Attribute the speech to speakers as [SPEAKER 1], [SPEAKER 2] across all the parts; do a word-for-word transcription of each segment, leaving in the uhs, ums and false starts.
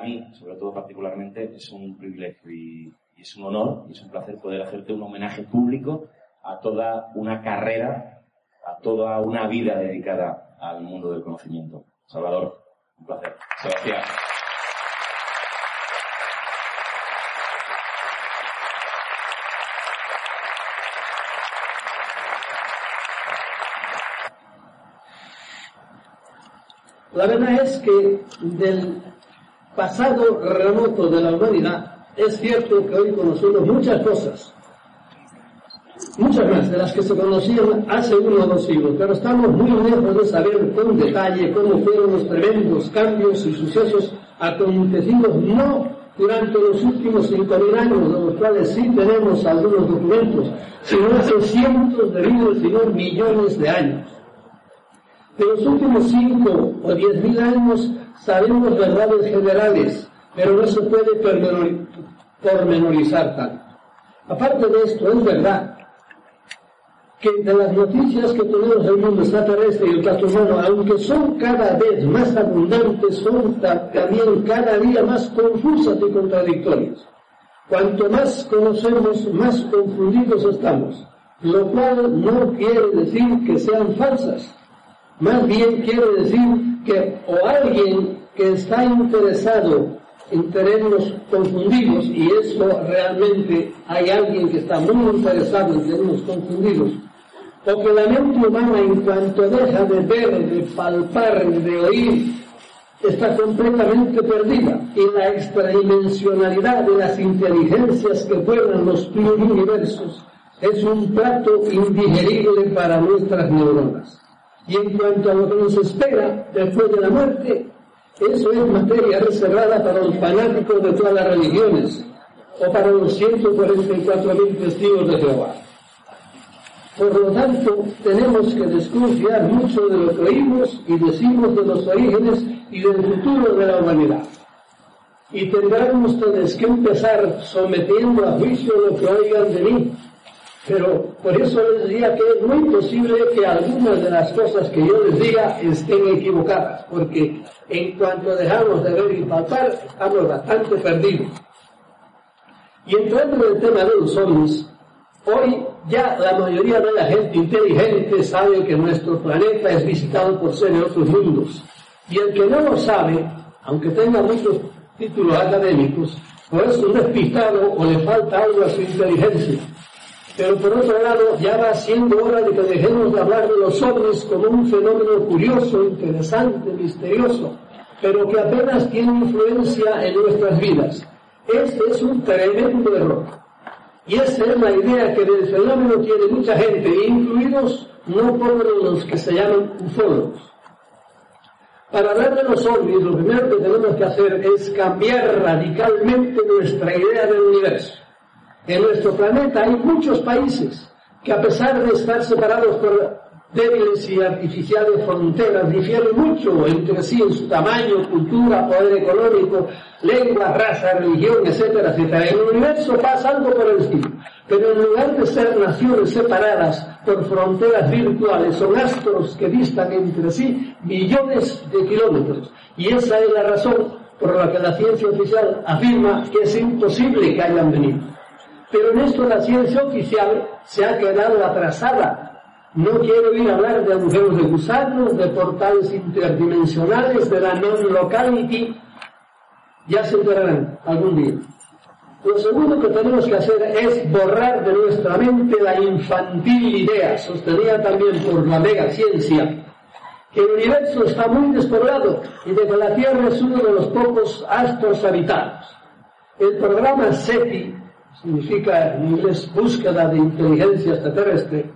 [SPEAKER 1] mí, sobre todo particularmente, es un privilegio y, y es un honor y es un placer poder hacerte un homenaje público a toda una carrera, a toda una vida dedicada al mundo del conocimiento. Salvador, un placer. Sebastián.
[SPEAKER 2] La verdad es que del pasado remoto de la humanidad es cierto que hoy conocemos muchas cosas, muchas más de las que se conocían hace uno o dos siglos, pero estamos muy lejos de saber con detalle cómo fueron los tremendos cambios y sucesos acontecidos no durante los últimos cinco mil años, de los cuales sí tenemos algunos documentos, sino hace cientos de miles, si no millones de años. De los últimos cinco o diez mil años sabemos verdades generales, pero no se puede pormenorizar tanto. Aparte de esto, es verdad que de las noticias que tenemos del mundo extraterrestre y el caso humano, aunque son cada vez más abundantes, son también cada día más confusas y contradictorias. Cuanto más conocemos, más confundidos estamos, lo cual no quiere decir que sean falsas. Más bien quiere decir que o alguien que está interesado en tenernos confundidos, y eso realmente hay alguien que está muy interesado en tenernos confundidos, o que la mente humana en cuanto deja de ver, de palpar, de oír, está completamente perdida, y la extradimensionalidad de las inteligencias que pueblan los pluriversos es un plato indigerible para nuestras neuronas. Y en cuanto a lo que nos espera después de la muerte, eso es materia reservada para los fanáticos de todas las religiones, o para los ciento cuarenta y cuatro mil testigos de Jehová. Por lo tanto, tenemos que desconfiar mucho de lo que oímos y decimos de los orígenes y del futuro de la humanidad. Y tendrán ustedes que empezar sometiendo a juicio lo que oigan de mí. Pero por eso les diría que es muy posible que algunas de las cosas que yo les diga estén equivocadas, porque en cuanto dejamos de ver y palpar, estamos bastante perdidos. Y entrando en el tema de los ovnis, hoy ya la mayoría de la gente inteligente sabe que nuestro planeta es visitado por seres de otros mundos. Y el que no lo sabe, aunque tenga muchos títulos académicos, o es un despistado o le falta algo a su inteligencia. Pero por otro lado, ya va siendo hora de que dejemos de hablar de los ovnis como un fenómeno curioso, interesante, misterioso, pero que apenas tiene influencia en nuestras vidas. Este es un tremendo error. Y esa es la idea que del fenómeno tiene mucha gente, incluidos no pobres los que se llaman ufólogos. Para hablar de los ovnis, lo primero que tenemos que hacer es cambiar radicalmente nuestra idea del universo. En nuestro planeta hay muchos países que, a pesar de estar separados por débiles y artificiales fronteras, difieren mucho entre sí en su tamaño, cultura, poder económico, lengua, raza, religión, etcétera, etcétera. En el universo pasa algo por el estilo. Pero en lugar de ser naciones separadas por fronteras virtuales, son astros que distan entre sí millones de kilómetros. Y esa es la razón por la que la ciencia oficial afirma que es imposible que hayan venido. Pero en esto la ciencia oficial se ha quedado atrasada. No quiero ir a hablar de agujeros de gusanos, de portales interdimensionales, de la non-locality. Ya se enterarán algún día. Lo segundo que tenemos que hacer es borrar de nuestra mente la infantil idea, sostenida también por la mega ciencia, que el universo está muy despoblado y de que la Tierra es uno de los pocos astros habitados. El programa SETI, significa en inglés búsqueda de inteligencia extraterrestre,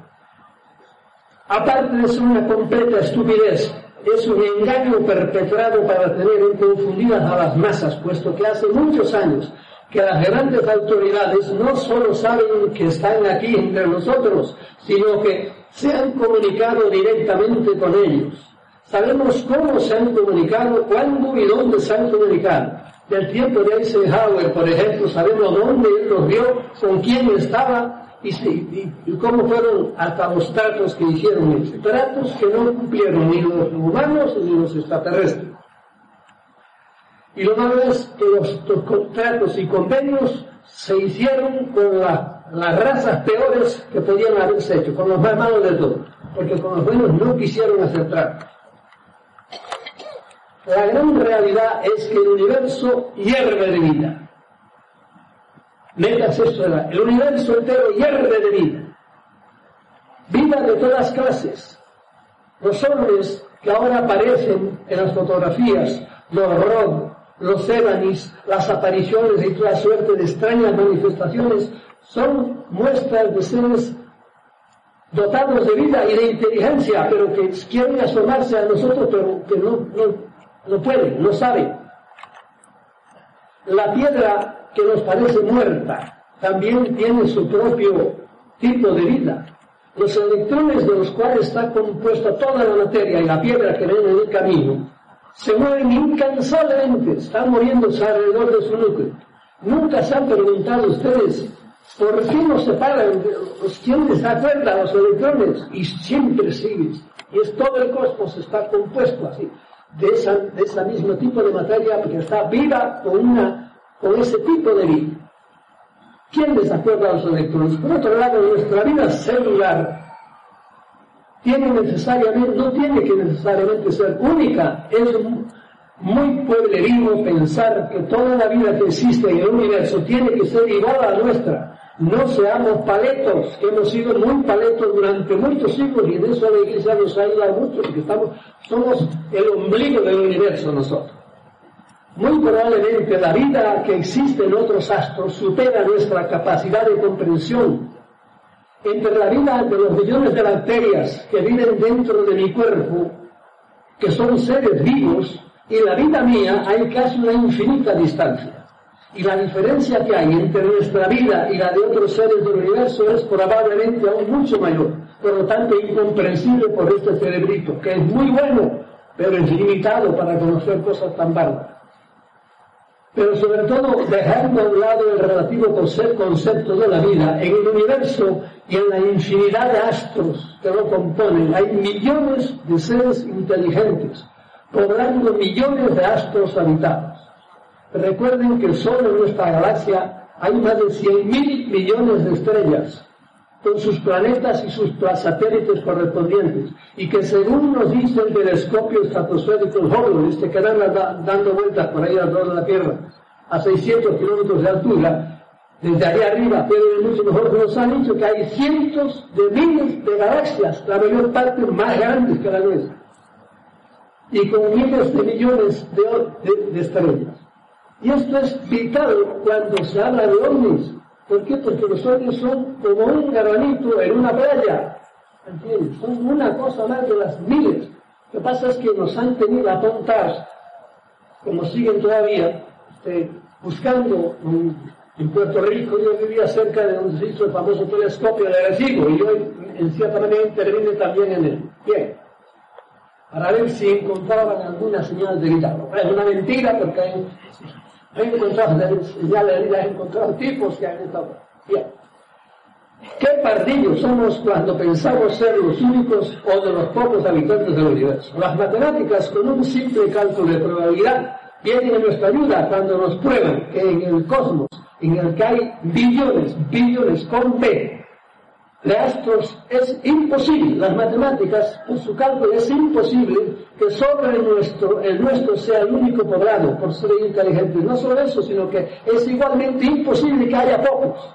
[SPEAKER 2] aparte de ser una completa estupidez, es un engaño perpetrado para tener confundidas a las masas, puesto que hace muchos años que las grandes autoridades no solo saben que están aquí entre nosotros, sino que se han comunicado directamente con ellos. Sabemos cómo se han comunicado, cuándo y dónde se han comunicado. Del tiempo de Eisenhower, por ejemplo, sabemos dónde él los vio, con quién estaba y, y, y cómo fueron hasta los tratos que hicieron ellos. Tratos que no cumplieron ni los humanos ni los extraterrestres. Y lo malo es que los, los contratos y convenios se hicieron con la, las razas peores que podían haberse hecho, con los más malos de todos, porque con los buenos no quisieron aceptar. La gran realidad es que el universo hierve de vida. Metas esto, el universo entero hierve de vida. Vida de todas clases. Los hombres que ahora aparecen en las fotografías, los Rod, los Evanis, las apariciones y toda suerte de extrañas manifestaciones, son muestras de seres dotados de vida y de inteligencia, pero que quieren asomarse a nosotros, pero que no, no, no pueden, no saben. La piedra que nos parece muerta también tiene su propio tipo de vida. Los electrones de los cuales está compuesta toda la materia y la piedra que ven en el camino se mueven incansablemente, están moviéndose alrededor de su núcleo. Nunca se han preguntado ustedes por qué nos separan, quién les da cuerda a los electrones, y siempre siguen. Y es todo el cosmos está compuesto así, de esa, de ese mismo tipo de materia que está viva con, una, con ese tipo de vida. ¿Quién les acuerda a los electrones? Por otro lado, nuestra vida celular tiene necesariamente, no tiene que necesariamente ser única. Es muy pueblerino pensar que toda la vida que existe en el universo tiene que ser igual a la nuestra. No seamos paletos, que hemos sido muy paletos durante muchos siglos, y en eso la Iglesia nos ayuda mucho, porque estamos, somos el ombligo del universo nosotros. Muy probablemente la vida que existe en otros astros supera nuestra capacidad de comprensión. Entre la vida de los millones de bacterias que viven dentro de mi cuerpo, que son seres vivos, y la vida mía hay casi una infinita distancia. Y la diferencia que hay entre nuestra vida y la de otros seres del universo es probablemente aún mucho mayor, por lo tanto incomprensible por este cerebrito, que es muy bueno, pero es limitado para conocer cosas tan bárbaras. Pero sobre todo, dejando a un lado el relativo concepto de la vida, en el universo y en la infinidad de astros que lo componen, hay millones de seres inteligentes, poblando millones de astros habitados. Recuerden que solo en nuestra galaxia hay más de cien mil millones de estrellas, con sus planetas y sus satélites correspondientes, y que según nos dice el telescopio estratosférico Hubble, este que anda dando vueltas por ahí alrededor de la Tierra, a seiscientos kilómetros de altura, desde allá arriba puede ver mucho mejor, que nos han dicho que hay cientos de miles de galaxias, la mayor parte más grandes que la nuestra, y con miles de millones de, de, de estrellas. Y esto es vital cuando se habla de ovnis. ¿Por qué? Porque los ovnis son como un granito en una playa, ¿entiendes? Son una cosa más de las miles. Lo que pasa es que nos han tenido a tontar, como siguen todavía, este, buscando um, en Puerto Rico. Yo vivía cerca de donde se hizo el famoso telescopio de Arecibo, y yo en cierta manera intervine también en él. Bien, para ver si encontraban alguna señal de vida. Es una mentira, porque hay, hay encontrado señales de vida, hay encontrado tipos que han estado. Bien. ¿Qué pardillos somos cuando pensamos ser los únicos o de los pocos habitantes del universo? Las matemáticas, con un simple cálculo de probabilidad, vienen en nuestra ayuda cuando nos prueban que en el cosmos, en el que hay billones, billones con B, de astros, es imposible. Las matemáticas, por su cálculo, es imposible que solo el nuestro, el nuestro sea el único poblado por ser inteligentes. No solo eso, sino que es igualmente imposible que haya pocos.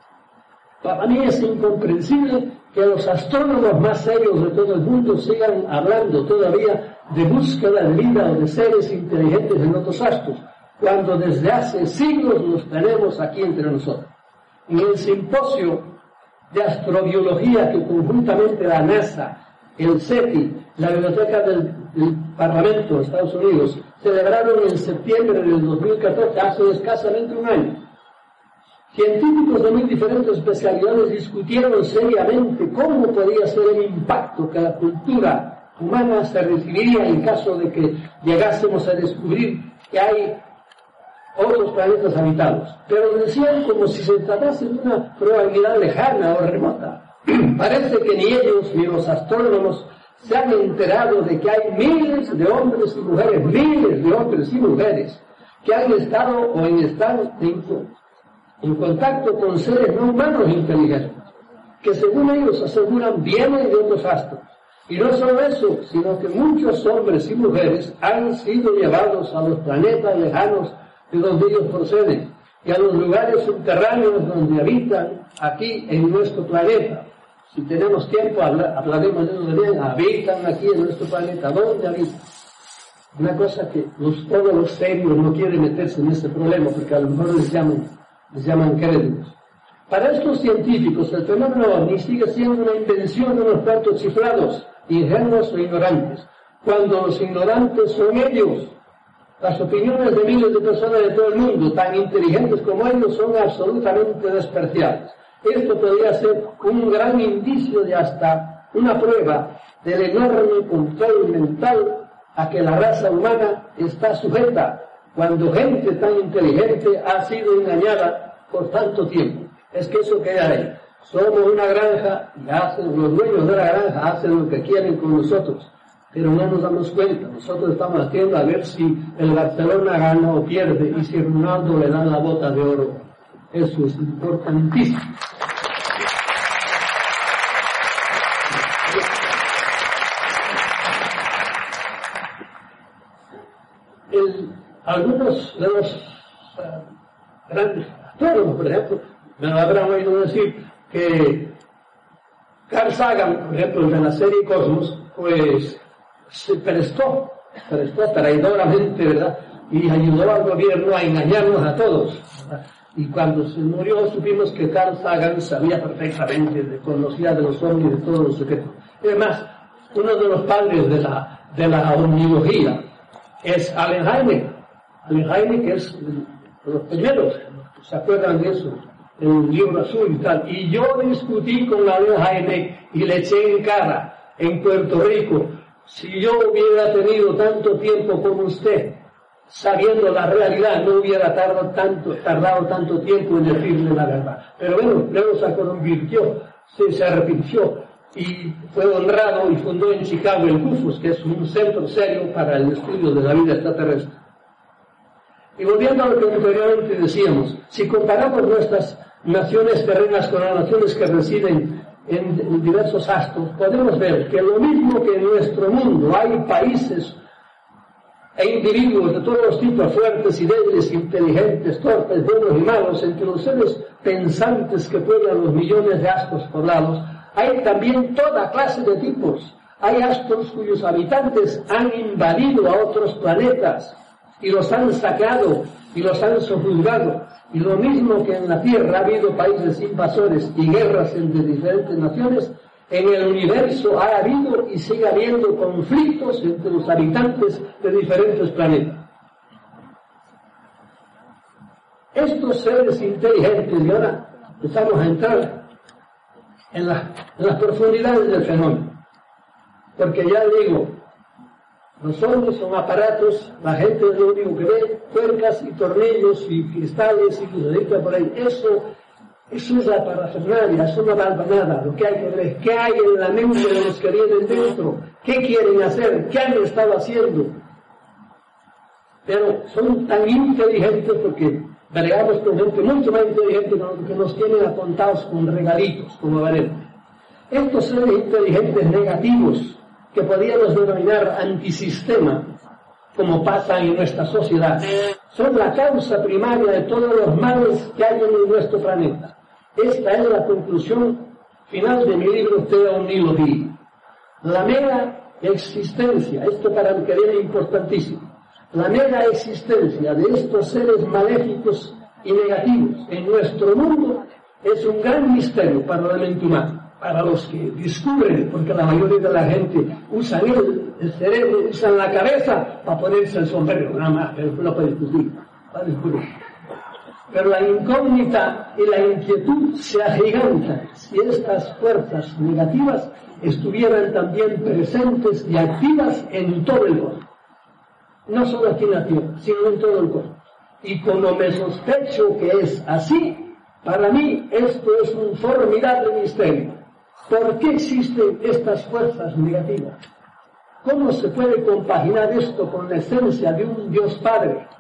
[SPEAKER 2] Para mí es incomprensible que los astrónomos más serios de todo el mundo sigan hablando todavía de búsqueda de vida o de seres inteligentes en otros astros, cuando desde hace siglos los tenemos aquí entre nosotros. En el simposio de astrobiología que conjuntamente la NASA, el SETI, la Biblioteca del, del Parlamento de Estados Unidos celebraron en septiembre del dos mil catorce, hace escasamente un año. Científicos de muy diferentes especialidades discutieron seriamente cómo podía ser el impacto que la cultura humana se recibiría en caso de que llegásemos a descubrir que hay otros planetas habitados. Pero decían como si se tratase de una probabilidad lejana o remota. Parece que ni ellos ni los astrónomos se han enterado de que hay miles de hombres y mujeres, miles de hombres y mujeres que han estado o en están en, en contacto con seres no humanos inteligentes, que según ellos aseguran vienen de otros astros. Y no solo eso, sino que muchos hombres y mujeres han sido llevados a los planetas lejanos de donde ellos proceden y a los lugares subterráneos donde habitan aquí en nuestro planeta. Si tenemos tiempo, habla, hablaremos de eso bien. Habitan aquí en nuestro planeta. ¿Dónde habitan? Una cosa que los, todos los serios no quieren meterse en ese problema porque a lo mejor les llaman, les llaman crédulos. Para estos científicos, el fenómeno ovni sigue siendo una invención de unos cuantos chiflados, ingenuos o ignorantes, cuando los ignorantes son ellos. Las opiniones de miles de personas de todo el mundo, tan inteligentes como ellos, son absolutamente despreciables. Esto podría ser un gran indicio de hasta una prueba del enorme control mental a que la raza humana está sujeta cuando gente tan inteligente ha sido engañada por tanto tiempo. Es que eso queda ahí. Somos una granja y hacen, los dueños de la granja hacen lo que quieren con nosotros, pero no nos damos cuenta. Nosotros estamos haciendo a ver si el Barcelona gana o pierde y si Ronaldo le dan la bota de oro. Eso es importantísimo. El, algunos de los uh, grandes astrólogos, por ejemplo, me lo habrán oído decir que Carl Sagan, por ejemplo, de la serie Cosmos, pues se prestó, prestó traidoramente, ¿verdad? Y ayudó al gobierno a engañarnos a todos, ¿verdad? Y cuando se murió supimos que Carl Sagan sabía perfectamente, conocía de los ovnis, de todos los secretos. Además, uno de los padres de la, de la omnilogía es Allen Hynek. Allen Hynek es de los primeros, ¿se acuerdan de eso? El libro azul y tal. Y yo discutí con Allen Hynek y le eché en cara en Puerto Rico, si yo hubiera tenido tanto tiempo como usted, sabiendo la realidad, no hubiera tardado tanto, tardado tanto tiempo en decirle la verdad. Pero bueno, luego se convirtió, se, se arrepintió y fue honrado y fundó en Chicago el C U F O S, que es un centro serio para el estudio de la vida extraterrestre. Y volviendo a lo que anteriormente decíamos, si comparamos nuestras naciones terrenas con las naciones que residen en, en diversos astros, podemos ver que lo mismo que en nuestro mundo hay países e individuos de todos los tipos, fuertes y débiles, inteligentes, torpes, buenos y malos, entre los seres pensantes que pueblan los millones de astros poblados, hay también toda clase de tipos. Hay astros cuyos habitantes han invadido a otros planetas y los han saqueado y los han sojuzgado. Y lo mismo que en la Tierra ha habido países invasores y guerras entre diferentes naciones, en el universo ha habido y sigue habiendo conflictos entre los habitantes de diferentes planetas. Estos seres inteligentes, y ahora empezamos a entrar en, la, en las profundidades del fenómeno, porque ya digo, los ovnis son aparatos, la gente es lo único que ve, tuercas y tornillos y cristales y lucecitas por ahí. Eso, eso es la parafernalia, eso no valga nada. Lo que hay que ver es qué hay en la mente de los que vienen dentro, qué quieren hacer, qué han estado haciendo. Pero son tan inteligentes porque bregamos con gente mucho más inteligente que nos tienen apuntados con regalitos, como veremos. Estos seres inteligentes negativos, que podríamos denominar antisistema, como pasa en nuestra sociedad, son la causa primaria de todos los males que hay en nuestro planeta. Esta es la conclusión final de mi libro Theomnology. La mera existencia, esto para mí que viene importantísimo, la mera existencia de estos seres maléficos y negativos en nuestro mundo es un gran misterio para la mente humana. Para los que descubren, porque la mayoría de la gente usa el, el cerebro, usan la cabeza para ponerse el sombrero, nada más, pero no puede discutir, para descubrir. Pero la incógnita y la inquietud se agigantan si estas fuerzas negativas estuvieran también presentes y activas en todo el cosmos. No solo aquí en la Tierra, sino en todo el cosmos. Y como me sospecho que es así, para mí esto es un formidable misterio. ¿Por qué existen estas fuerzas negativas? ¿Cómo se puede compaginar esto con la esencia de un Dios Padre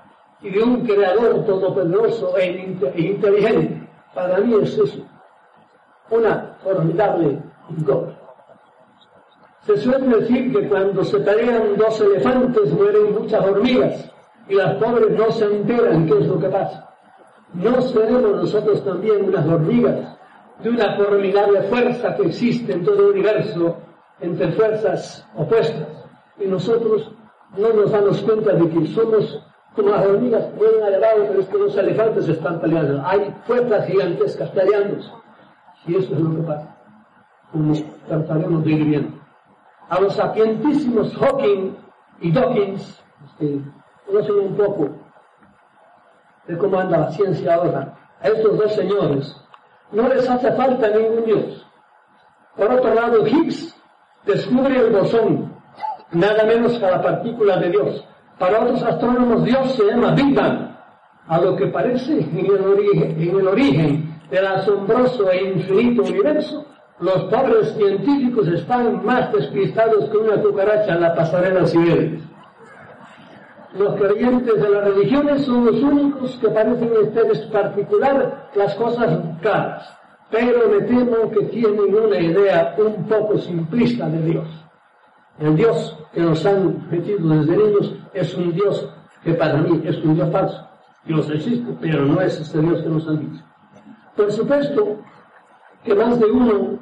[SPEAKER 2] y de un creador todopoderoso e inteligente. Para mí es eso, una formidable gloria. Se suele decir que cuando se pelean dos elefantes mueren muchas hormigas y las pobres no se enteran qué es lo que pasa. ¿No seremos nosotros también unas hormigas de una formidable fuerza que existe en todo el universo entre fuerzas opuestas? Y nosotros no nos damos cuenta de que somos como las hormigas, pueden elevar, pero es que los elefantes están peleando. Hay fuerzas gigantescas peleándose. Y eso es lo que pasa, como trataremos de ir viendo. A los sapientísimos Hawking y Dawkins, que conocen un poco de cómo anda la ciencia ahora, a estos dos señores no les hace falta ningún Dios. Por otro lado, Higgs descubre el bosón, nada menos que la partícula de Dios. Para otros astrónomos, Dios se llama Big Bang, a lo que parece en el origen, en el origen del asombroso e infinito universo. Los pobres científicos están más despistados que una cucaracha en la pasarela Cibeles. Los creyentes de las religiones son los únicos que parecen en particular las cosas claras, pero me temo que tienen una idea un poco simplista de Dios. El Dios que nos han metido desde niños es un Dios que para mí es un Dios falso. Dios existe, pero no es ese Dios que nos han dicho. Por supuesto que más de uno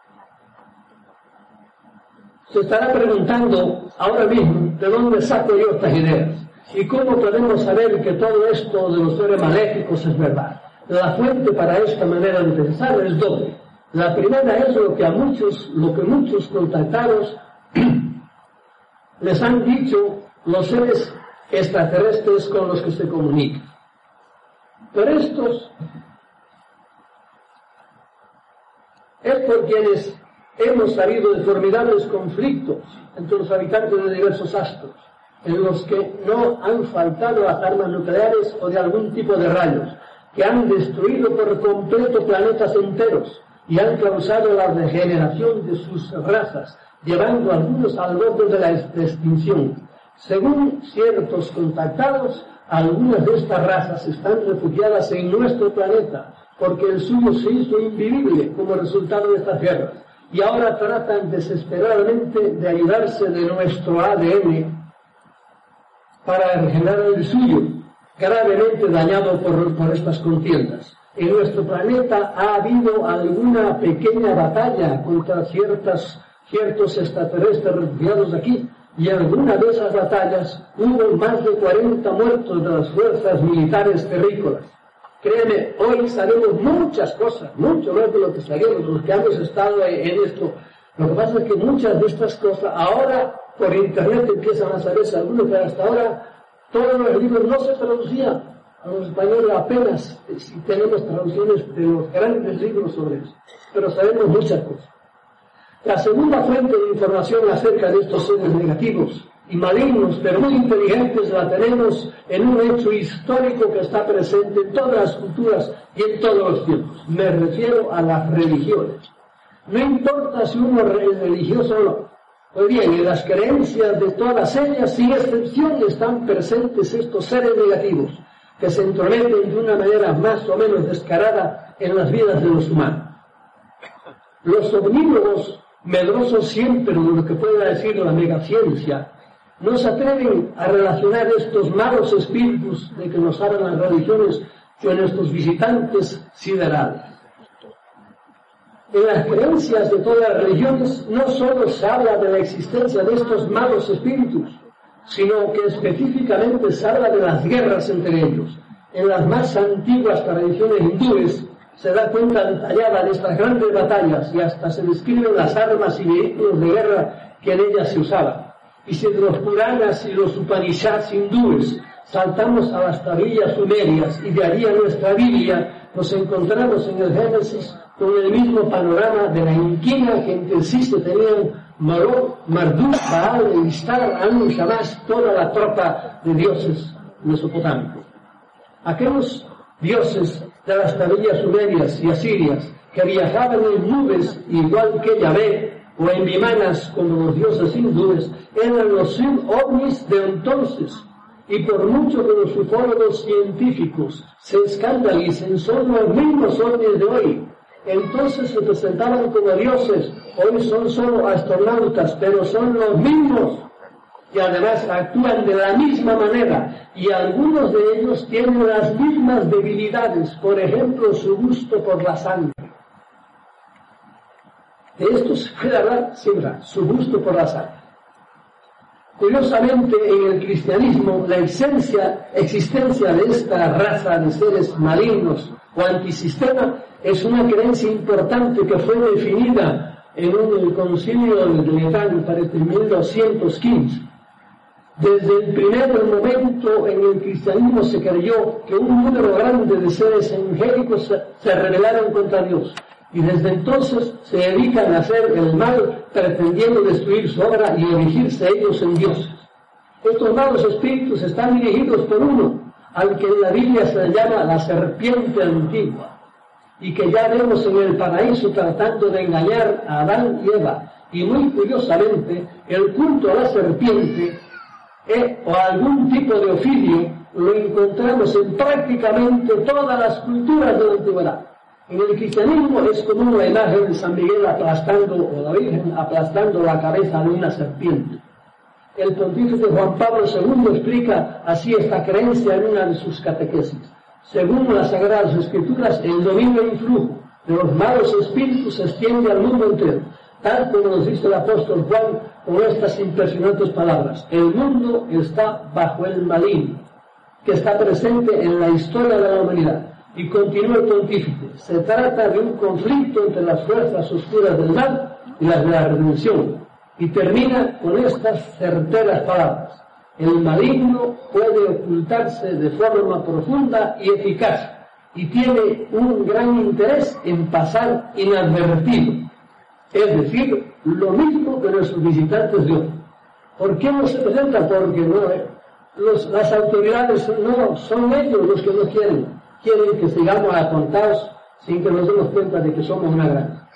[SPEAKER 2] se estará preguntando ahora mismo de dónde saco yo estas ideas y cómo podemos saber que todo esto de los seres maléficos es verdad. La fuente para esta manera de pensar es doble. La primera es lo que a muchos, lo que muchos contactados les han dicho los seres extraterrestres con los que se comunican. Pero estos es por quienes hemos sabido de formidables conflictos entre los habitantes de diversos astros, en los que no han faltado las armas nucleares o de algún tipo de rayos, que han destruido por completo planetas enteros y han causado la degeneración de sus razas, llevando a algunos al borde de la extinción. Según ciertos contactados, algunas de estas razas están refugiadas en nuestro planeta, porque el suyo se hizo invivible como resultado de estas guerras, y ahora tratan desesperadamente de ayudarse de nuestro A D N para regenerar el suyo, gravemente dañado por, por estas contiendas. En nuestro planeta ha habido alguna pequeña batalla contra ciertas, ciertos extraterrestres refugiados aquí, y en alguna de esas batallas hubo más de cuarenta muertos de las fuerzas militares terrícolas. Créeme, hoy sabemos muchas cosas, mucho más de lo que sabíamos, los que hemos estado en esto. Lo que pasa es que muchas de estas cosas ahora por internet empiezan a saberse algunos, pero hasta ahora todos los libros no se traducían a los españoles, apenas si tenemos traducciones de los grandes libros sobre eso, pero sabemos muchas cosas. La segunda fuente de información acerca de estos seres negativos y malignos, pero muy inteligentes, la tenemos en un hecho histórico que está presente en todas las culturas y en todos los tiempos. Me refiero a las religiones. No importa si uno es religioso o no. Pues bien, en las creencias de todas ellas, sin excepción, están presentes estos seres negativos que se entrometen de una manera más o menos descarada en las vidas de los humanos. Los omnívogos, medrosos siempre de lo que pueda decir la megaciencia, no se atreven a relacionar estos malos espíritus de que nos hablan las religiones con nuestros visitantes siderales. En las creencias de todas las religiones no solo se habla de la existencia de estos malos espíritus, sino que específicamente se habla de las guerras entre ellos. En las más antiguas tradiciones hindúes se da cuenta detallada de estas grandes batallas y hasta se describen las armas y vehículos de guerra que en ellas se usaban. Y si de los Puranas y los Upanishads hindúes saltamos a las tablillas sumerias y de allí a nuestra Biblia, nos encontramos en el Génesis con el mismo panorama de la inquina que entre sí se tenían Marduk, Marduk, Baal, Ishtar, Anu, Shamash, toda la tropa de dioses mesopotámicos. Aquellos dioses de las tablillas sumerias y asirias que viajaban en nubes igual que Yahvé o en vimanas como los dioses hindúes eran los ovnis de entonces Y por mucho que los ufólogos científicos se escandalicen, son los mismos ovnis de hoy. Entonces se presentaban como dioses, hoy son solo astronautas, pero son los mismos. Y además actúan de la misma manera, y algunos de ellos tienen las mismas debilidades, por ejemplo, su gusto por la sangre. De esto se puede hablar siempre, su gusto por la sangre. Curiosamente, en el cristianismo, la esencia, existencia de esta raza de seres malignos o antisistema es una creencia importante que fue definida en un concilio de Letrán, parece, en mil doscientos quince. Desde el primer momento en el cristianismo se creyó que un número grande de seres angélicos se, se rebelaron contra Dios. Y desde entonces se dedican a hacer el mal pretendiendo destruir su obra y erigirse ellos en dioses. Estos malos espíritus están dirigidos por uno, al que en la Biblia se llama la serpiente antigua, y que ya vemos en el paraíso tratando de engañar a Adán y Eva. Y muy curiosamente, el culto a la serpiente eh, o a algún tipo de ofidio lo encontramos en prácticamente todas las culturas de la antigüedad. En el cristianismo es común la imagen de San Miguel aplastando, o la Virgen aplastando la cabeza de una serpiente. El pontífice Juan Pablo segundo explica así esta creencia en una de sus catequesis. Según las Sagradas Escrituras, el dominio e influjo de los malos espíritus se extiende al mundo entero, tal como nos dice el apóstol Juan con estas impresionantes palabras. El mundo está bajo el maligno, que está presente en la historia de la humanidad. Y continúa el pontífice, se trata de un conflicto entre las fuerzas oscuras del mal y las de la redención. Y termina con estas certeras palabras. El maligno puede ocultarse de forma profunda y eficaz, y tiene un gran interés en pasar inadvertido. Es decir, lo mismo que nuestros visitantes de hoy. ¿Por qué no se presentan? Porque no, eh, los, las autoridades no son ellos los que nos quieren. Quieren que sigamos atontados sin que nos demos cuenta de que somos una gran.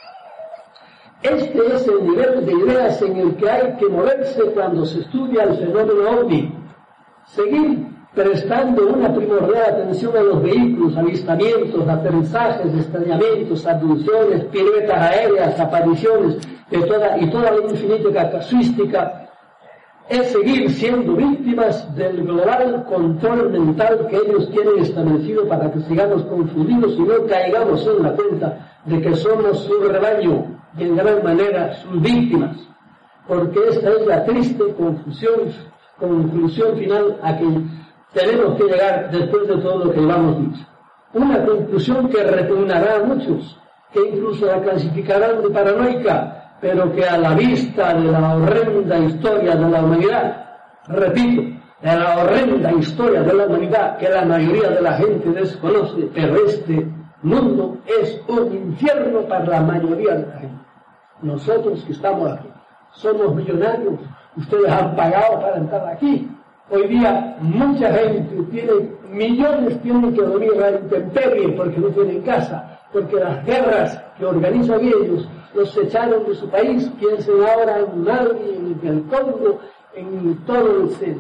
[SPEAKER 2] Este es el nivel de ideas en el que hay que moverse cuando se estudia el fenómeno ovni. Seguir prestando una primordial atención a los vehículos, avistamientos, aterrizajes, extrañamientos, abducciones, piruetas aéreas, apariciones de toda, y toda la infinita casuística, es seguir siendo víctimas del global control mental que ellos tienen establecido para que sigamos confundidos y no caigamos en la cuenta de que somos su rebaño y en gran manera sus víctimas, porque esta es la triste confusión, conclusión final a que tenemos que llegar después de todo lo que llevamos dicho. Una conclusión que repugnará a muchos, que incluso la clasificarán de paranoica, pero que a la vista de la horrenda historia de la humanidad, repito, de la horrenda historia de la humanidad que la mayoría de la gente desconoce, pero este mundo es un infierno para la mayoría de la gente. Nosotros que estamos aquí, somos millonarios, ustedes han pagado para entrar aquí. Hoy día mucha gente tiene, millones tienen que dormir a la intemperie porque no tienen casa, porque las guerras que organizan ellos los echaron de su país. Piensen ahora en Mali, en el Congo, en todo el,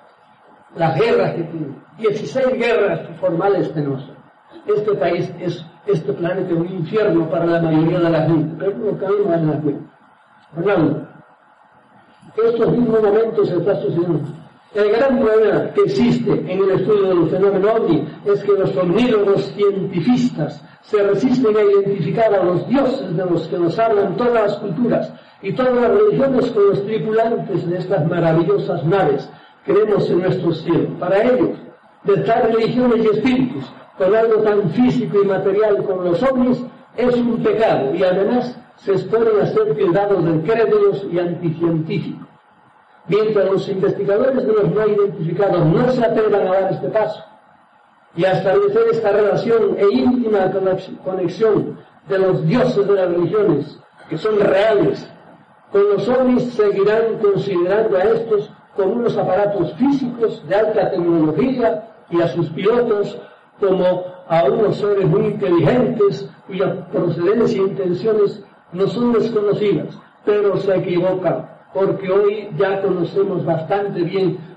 [SPEAKER 2] las guerras que tienen. dieciséis guerras formales tenemos. Este país es, este planeta es un infierno para la mayoría de la gente, pero no caemos en la cuenta. Fernando, estos mismos momentos se está sucediendo. El gran problema que existe en el estudio del fenómeno ovni es que los omnílogos cientifistas se resisten a identificar a los dioses de los que nos hablan todas las culturas y todas las religiones con los tripulantes de estas maravillosas naves que vemos en nuestro cielo. Para ellos, mezclar religiones y espíritus con algo tan físico y material como los ovnis es un pecado, y además se exponen a ser tildados de crédulos y anticientíficos. Mientras los investigadores de los no identificados no se atrevan a dar este paso y a establecer esta relación e íntima conexión de los dioses de las religiones, que son reales, con los ovnis, seguirán considerando a estos como unos aparatos físicos de alta tecnología y a sus pilotos como a unos seres muy inteligentes cuya procedencia e intenciones no son desconocidas, pero se equivocan, porque hoy ya conocemos bastante bien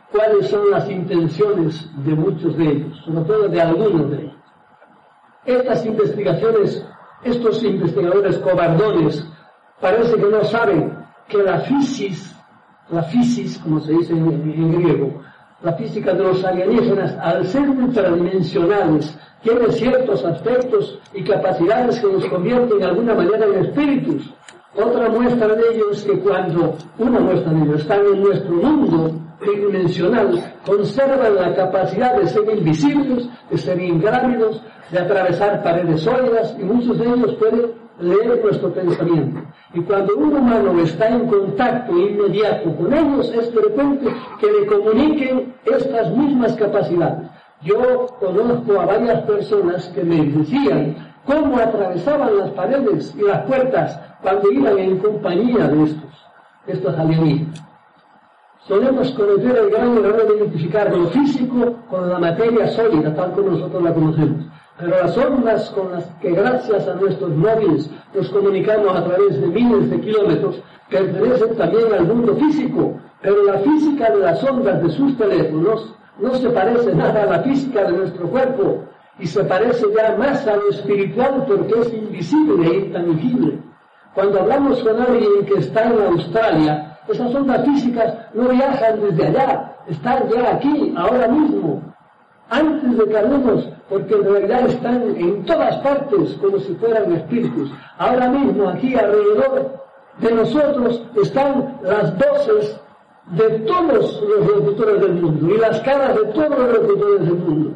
[SPEAKER 2] cuáles son las intenciones de muchos de ellos, sobre todo de algunos de ellos. Estas investigaciones, estos investigadores cobardones, parece que no saben que la fisis, la fisis, como se dice en, en griego, la física de los alienígenas, al ser ultradimensionales, tiene ciertos aspectos y capacidades que los convierten de alguna manera en espíritus. Otra muestra de ello es que cuando, una muestra de ello, están en nuestro mundo tridimensional, conservan la capacidad de ser invisibles, de ser ingrávidos, de atravesar paredes sólidas, y muchos de ellos pueden leer nuestro pensamiento. Y cuando un humano está en contacto inmediato con ellos, es frecuente que le comuniquen estas mismas capacidades. Yo conozco a varias personas que me decían cómo atravesaban las paredes y las puertas cuando iban en compañía de estos, estos alienígenas. Solemos cometer el gran error de identificar lo físico con la materia sólida, tal como nosotros la conocemos. Pero las ondas con las que gracias a nuestros móviles nos comunicamos a través de miles de kilómetros pertenecen también al mundo físico, pero la física de las ondas de sus teléfonos no se parece nada a la física de nuestro cuerpo y se parece ya más a lo espiritual porque es invisible e intangible. Cuando hablamos con alguien que está en Australia, esas ondas físicas no viajan desde allá, están ya aquí, ahora mismo, antes de que hablemos, porque en realidad están en todas partes como si fueran espíritus. Ahora mismo aquí alrededor de nosotros están las voces de todos los locutores del mundo y las caras de todos los locutores del mundo.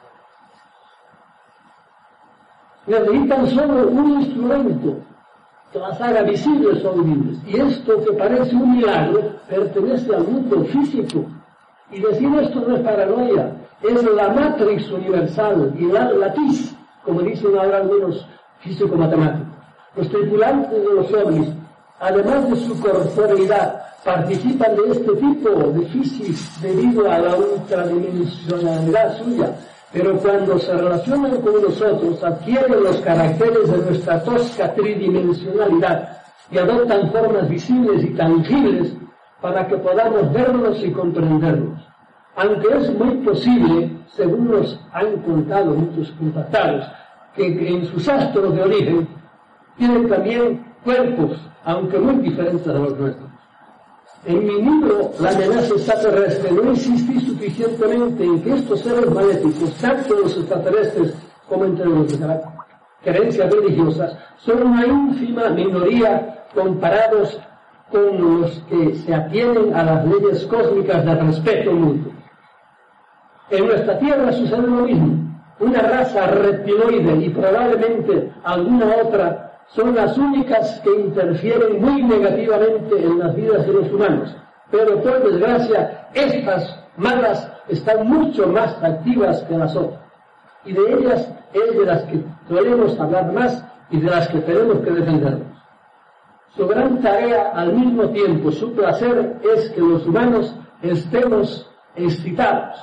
[SPEAKER 2] Necesitan solo un instrumento que las haga visibles o audibles. Y esto que parece un milagro pertenece al mundo físico. Y decir esto no es paranoia, es la matrix universal y la latiz, como dicen ahora algunos físico-matemáticos. Los tripulantes de los ovnis, además de su corporeidad, participan de este tipo de fisis debido a la ultradimensionalidad suya, pero cuando se relacionan con nosotros adquieren los caracteres de nuestra tosca tridimensionalidad y adoptan formas visibles y tangibles para que podamos verlos y comprenderlos. Aunque es muy posible, según nos han contado muchos contactados, que en sus astros de origen tienen también cuerpos, aunque muy diferentes de los nuestros. En mi libro, La amenaza extraterrestre, no insistí suficientemente en que estos seres maléficos, tanto los extraterrestres como entre los de creencias religiosas, son una ínfima minoría comparados con los que se atienen a las leyes cósmicas del respeto mutuo. En nuestra Tierra sucede lo mismo. Una raza reptiloide y probablemente alguna otra son las únicas que interfieren muy negativamente en las vidas de los humanos. Pero por desgracia, estas malas están mucho más activas que las otras. Y de ellas es de las que solemos hablar más y de las que tenemos que defendernos. Su gran tarea, al mismo tiempo su placer, es que los humanos estemos excitados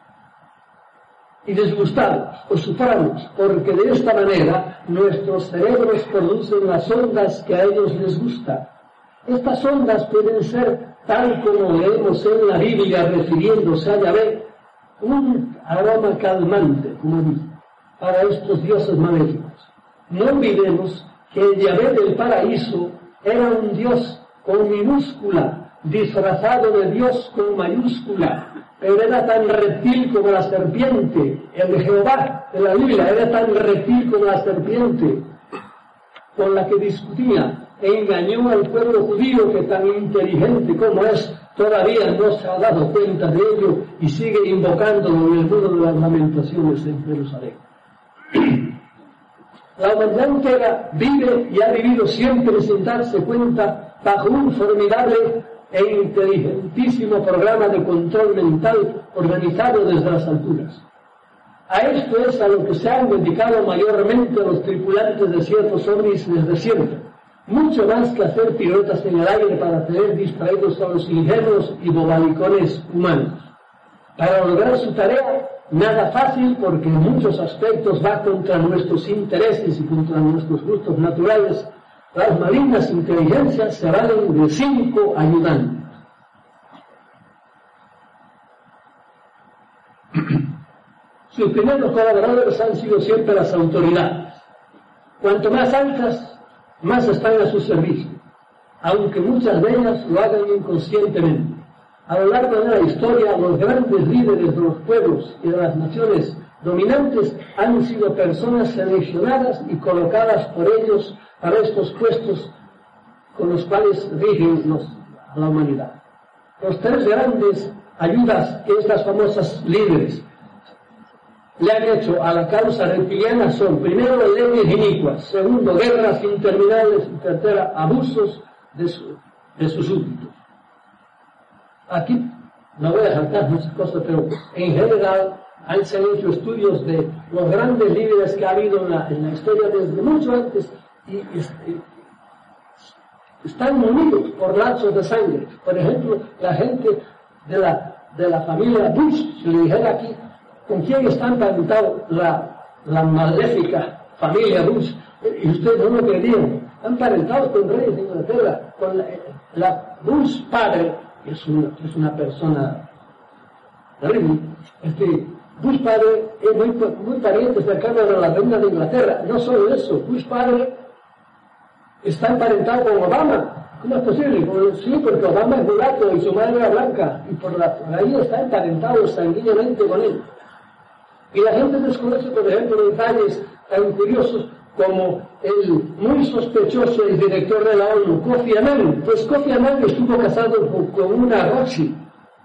[SPEAKER 2] y disgustados o suframos, porque de esta manera nuestros cerebros producen las ondas que a ellos les gustan. Estas ondas pueden ser, tal como leemos en la Biblia refiriéndose a Yahvé, un aroma calmante, como dice, para estos dioses maléficos. No olvidemos que el Yahvé del paraíso era un Dios con minúscula, disfrazado de Dios con mayúscula, pero era tan reptil como la serpiente. El de Jehová de la Biblia era tan reptil como la serpiente con la que discutía e engañó al pueblo judío, que tan inteligente como es, todavía no se ha dado cuenta de ello y sigue invocándolo en el muro de las lamentaciones en Jerusalén. La humanidad entera vive y ha vivido siempre sin darse cuenta bajo un formidable e inteligentísimo programa de control mental organizado desde las alturas. A esto es a lo que se han dedicado mayormente los tripulantes de ciertos ovnis desde siempre, mucho más que hacer piruetas en el aire para tener distraídos a los ingenuos y bobalicones humanos. Para lograr su tarea, nada fácil, porque en muchos aspectos va contra nuestros intereses y contra nuestros gustos naturales. Las malignas inteligencias se valen de cinco ayudantes. Sus primeros colaboradores han sido siempre las autoridades. Cuanto más altas, más están a su servicio, aunque muchas de ellas lo hagan inconscientemente. A lo largo de la historia, los grandes líderes de los pueblos y de las naciones dominantes han sido personas seleccionadas y colocadas por ellos para estos puestos con los cuales rigen los, a la humanidad. Los tres grandes ayudas que estas famosas líderes le han hecho a la causa reptiliana son, primero, leyes inicuas, segundo, guerras interminables y tercera, abusos de, su, de sus súbditos. Aquí no voy a saltar muchas cosas, pero en general han se han hecho estudios de los grandes líderes que ha habido en la, en la historia desde mucho antes y, y, y están unidos por lazos de sangre. Por ejemplo, la gente de la, de la familia Bush, si le dijera aquí, ¿con quién está emparentado la, la maléfica familia Bush? Y ustedes no lo creerían. Han emparentados con reyes de Inglaterra, con la, la Bush padre, que es una, es una persona terrible. Este, Bush padre es muy, muy pariente cercano a la reina de Inglaterra. No solo eso, Bush padre está emparentado con Obama. ¿Cómo es posible? Pues, sí, porque Obama es mulato y su madre era blanca, y por, la, por ahí está emparentado sanguíneamente con él. Y la gente desconoce, por ejemplo, detalles tan curiosos como el muy sospechoso y director de la ONU, Kofi Annan. Pues Kofi Annan estuvo casado con, con una Rothschild.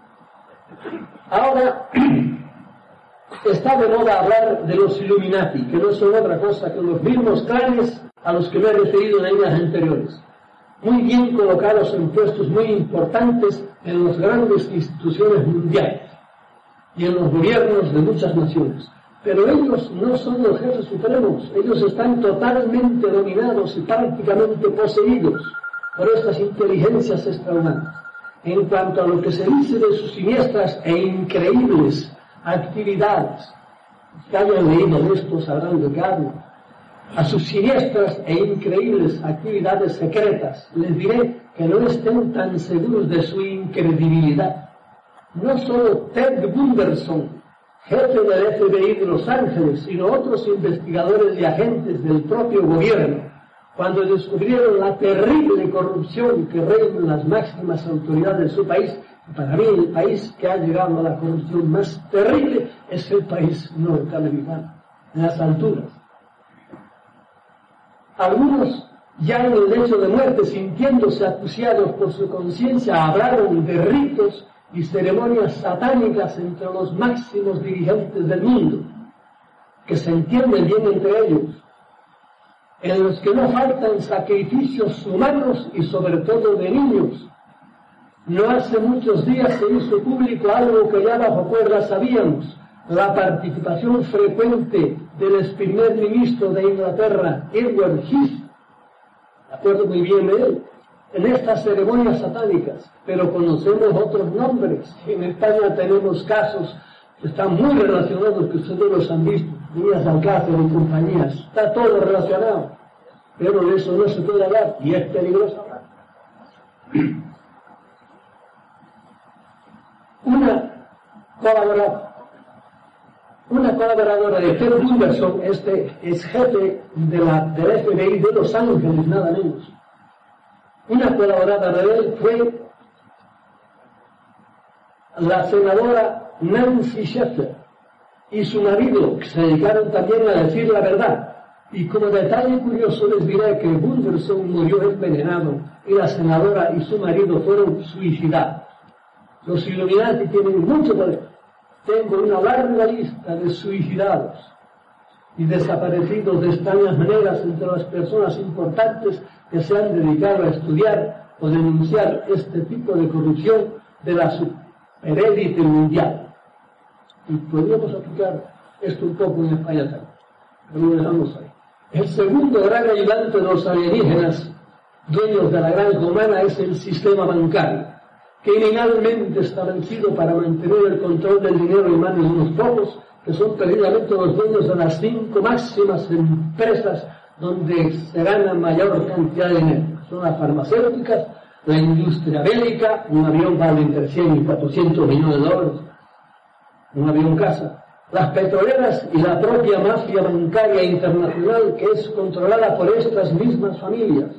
[SPEAKER 2] Ahora está de moda hablar de los Illuminati, que no son otra cosa que los mismos clanes a los que me he referido en años anteriores, muy bien colocados en puestos muy importantes en las grandes instituciones mundiales y en los gobiernos de muchas naciones. Pero ellos no son los jefes supremos, ellos están totalmente dominados y prácticamente poseídos por estas inteligencias extrahumanas. En cuanto a lo que se dice de sus siniestras e increíbles actividades, que hayan leído de esto sabrán de qué hablo, a sus siniestras e increíbles actividades secretas, les diré que no estén tan seguros de su incredibilidad. No solo Ted Gunderson, jefe del F B I de Los Ángeles, sino otros investigadores y agentes del propio gobierno, cuando descubrieron la terrible corrupción que reina en las máximas autoridades de su país, y para mí el país que ha llegado a la corrupción más terrible es el país norteamericano, en las alturas. Algunos, ya en el lecho de muerte, sintiéndose acuciados por su conciencia, hablaron de ritos y ceremonias satánicas entre los máximos dirigentes del mundo, que se entienden bien entre ellos, en los que no faltan sacrificios humanos y sobre todo de niños. No hace muchos días se hizo público algo que ya bajo cuerda sabíamos, la participación frecuente del ex primer ministro de Inglaterra, Edward Heath, me acuerdo muy bien de él, en estas ceremonias satánicas, pero conocemos otros nombres. En España tenemos casos que están muy relacionados, que ustedes los han visto, Díaz Alcácer y compañías, está todo relacionado, pero de eso no se puede hablar y es peligroso hablar. Una colaboradora, una colaboradora de Ted Gunderson, este es jefe de la, del F B I de Los Ángeles, nada menos. Una colaboradora de él fue la senadora Nancy Sheffer y su marido, que se dedicaron también a decir la verdad. Y como detalle curioso les diré que Gunderson murió envenenado y la senadora y su marido fueron suicidados. Los Illuminati tienen mucho poder. Tengo una larga lista de suicidados y desaparecidos de extrañas maneras entre las personas importantes que se han dedicado a estudiar o denunciar este tipo de corrupción de la superélite mundial. Y podríamos aplicar esto un poco en España también, pero lo dejamos ahí. El segundo gran ayudante de los alienígenas, dueños de la granja humana, es el sistema bancario, criminalmente establecido para mantener el control del dinero en manos de unos pocos, que son precisamente los dueños de las cinco máximas empresas donde se gana mayor cantidad de dinero. Son las farmacéuticas, la industria bélica, un avión vale entre cien y cuatrocientos millones de dólares, un avión casa, las petroleras y la propia mafia bancaria internacional que es controlada por estas mismas familias.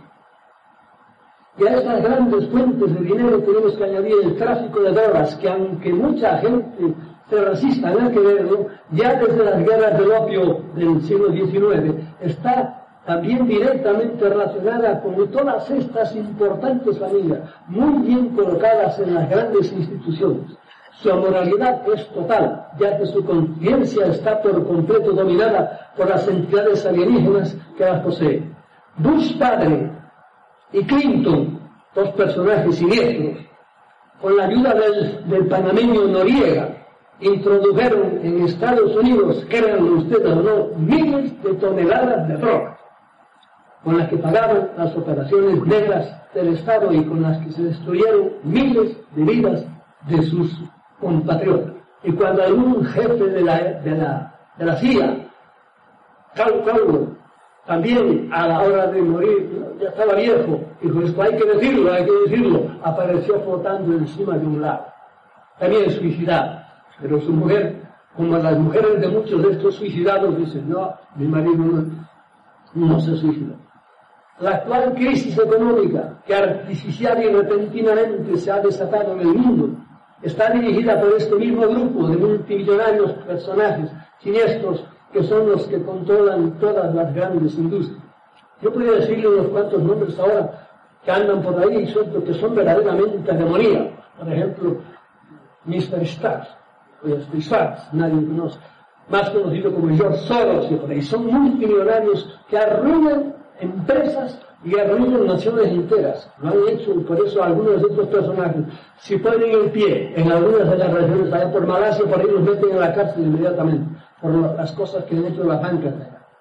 [SPEAKER 2] Y a estas grandes fuentes de dinero tenemos que añadir el tráfico de drogas, que aunque mucha gente se resista a quererlo, ya desde las guerras del opio del siglo diecinueve está también directamente relacionada con todas estas importantes familias, muy bien colocadas en las grandes instituciones. Su amoralidad es total, ya que su conciencia está por completo dominada por las entidades alienígenas que las poseen. Bush padre y Clinton, dos personajes siniestros, con la ayuda del, del panameño Noriega, introdujeron en Estados Unidos, créanlo ustedes o no, miles de toneladas de droga, con las que pagaban las operaciones negras del Estado y con las que se destruyeron miles de vidas de sus compatriotas. Y cuando algún jefe de la, de la, de la C I A, Cal Caldwell, también a la hora de morir, ya estaba viejo, dijo, esto hay que decirlo, hay que decirlo, apareció flotando encima de un lago, también suicidado, pero su mujer, como las mujeres de muchos de estos suicidados, dicen, no, mi marido no, no se suicidó. La actual crisis económica, que artificial y repentinamente se ha desatado en el mundo, está dirigida por este mismo grupo de multimillonarios personajes siniestros que son los que controlan todas las grandes industrias. Yo podría decirle unos cuantos nombres ahora que andan por ahí y suelto que son verdaderamente demoníacos. Por ejemplo, mister Stars, o Steve Schwartz, nadie conoce, más conocido como George Soros y por ahí. Son multimillonarios que arruinan empresas y arruinan naciones enteras. Lo han hecho, y por eso algunos de estos personajes, si ponen el pie en algunas de las regiones allá por Malasia, por ahí los meten en la cárcel inmediatamente por las cosas que han hecho las bancas de allá.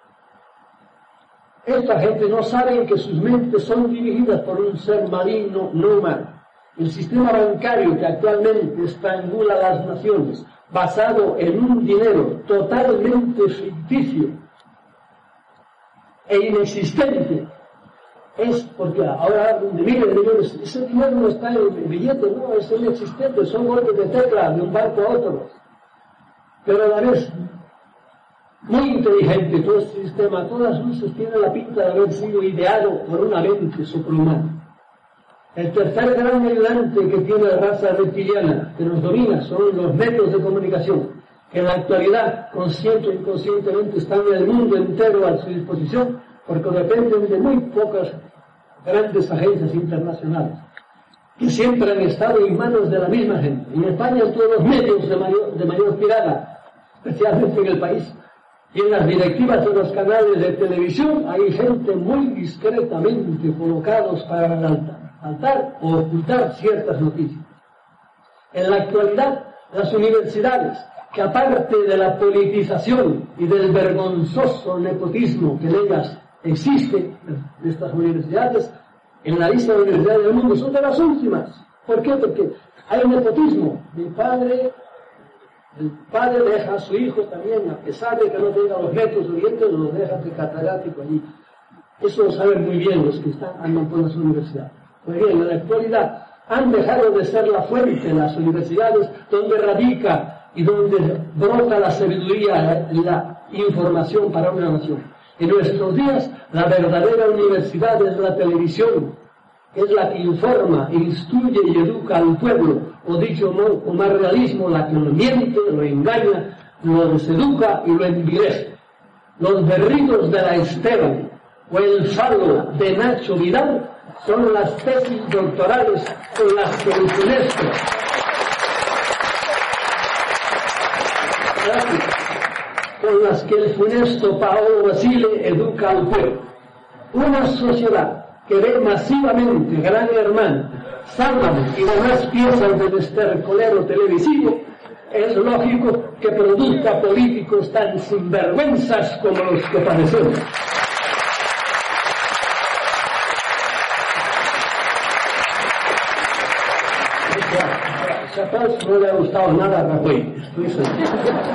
[SPEAKER 2] Esta gente no sabe que sus mentes son dirigidas por un ser maligno no humano. El sistema bancario que actualmente estrangula a las naciones, basado en un dinero totalmente ficticio e inexistente, es porque ahora hablan de miles de millones, ese dinero no está en el billete, no, es inexistente, son golpes de tecla de un banco a otro. Pero a la vez, muy inteligente todo este sistema, todas las luces tienen la pinta de haber sido ideado por una mente suprahumana. El tercer gran ayudante que tiene la raza reptiliana, que nos domina, son los medios de comunicación, que en la actualidad, consciente o inconscientemente, están en el mundo entero a su disposición, porque dependen de muy pocas grandes agencias internacionales, que siempre han estado en manos de la misma gente. En España, en todos los medios de mayor, de mayor tirada, especialmente en el país, y en las directivas de los canales de televisión, hay gente muy discretamente colocados para resaltar o ocultar ciertas noticias. En la actualidad, las universidades, que aparte de la politización y del vergonzoso nepotismo que en ellas existe, de estas universidades, en la lista de universidades del mundo, son de las últimas. ¿Por qué? Porque hay nepotismo. Mi padre, el padre deja a su hijo también, a pesar de que no tenga los métodos suficientes, lo deja de catedrático allí. Eso lo saben muy bien los que están, andan por las universidades. Pues bien, en la actualidad han dejado de ser la fuente de las universidades donde radica y donde brota la sabiduría y la información para una nación. En nuestros días, la verdadera universidad es la televisión, es la que informa, instruye y educa al pueblo, o dicho con más realismo, la que lo miente, lo engaña, lo deseduca y lo envilece. Los berridos de la Esteban o el falo de Nacho Vidal son las tesis doctorales con las que el UNESCO con las que el funesto Paolo Basile educa al pueblo. Una sociedad que ve masivamente Gran Hermano, Sálvame y demás piezas del estercolero televisivo, es lógico que produzca políticos tan sinvergüenzas como los que padecemos. A Chapaz no le ha gustado nada a Rajoy, estoy seguro.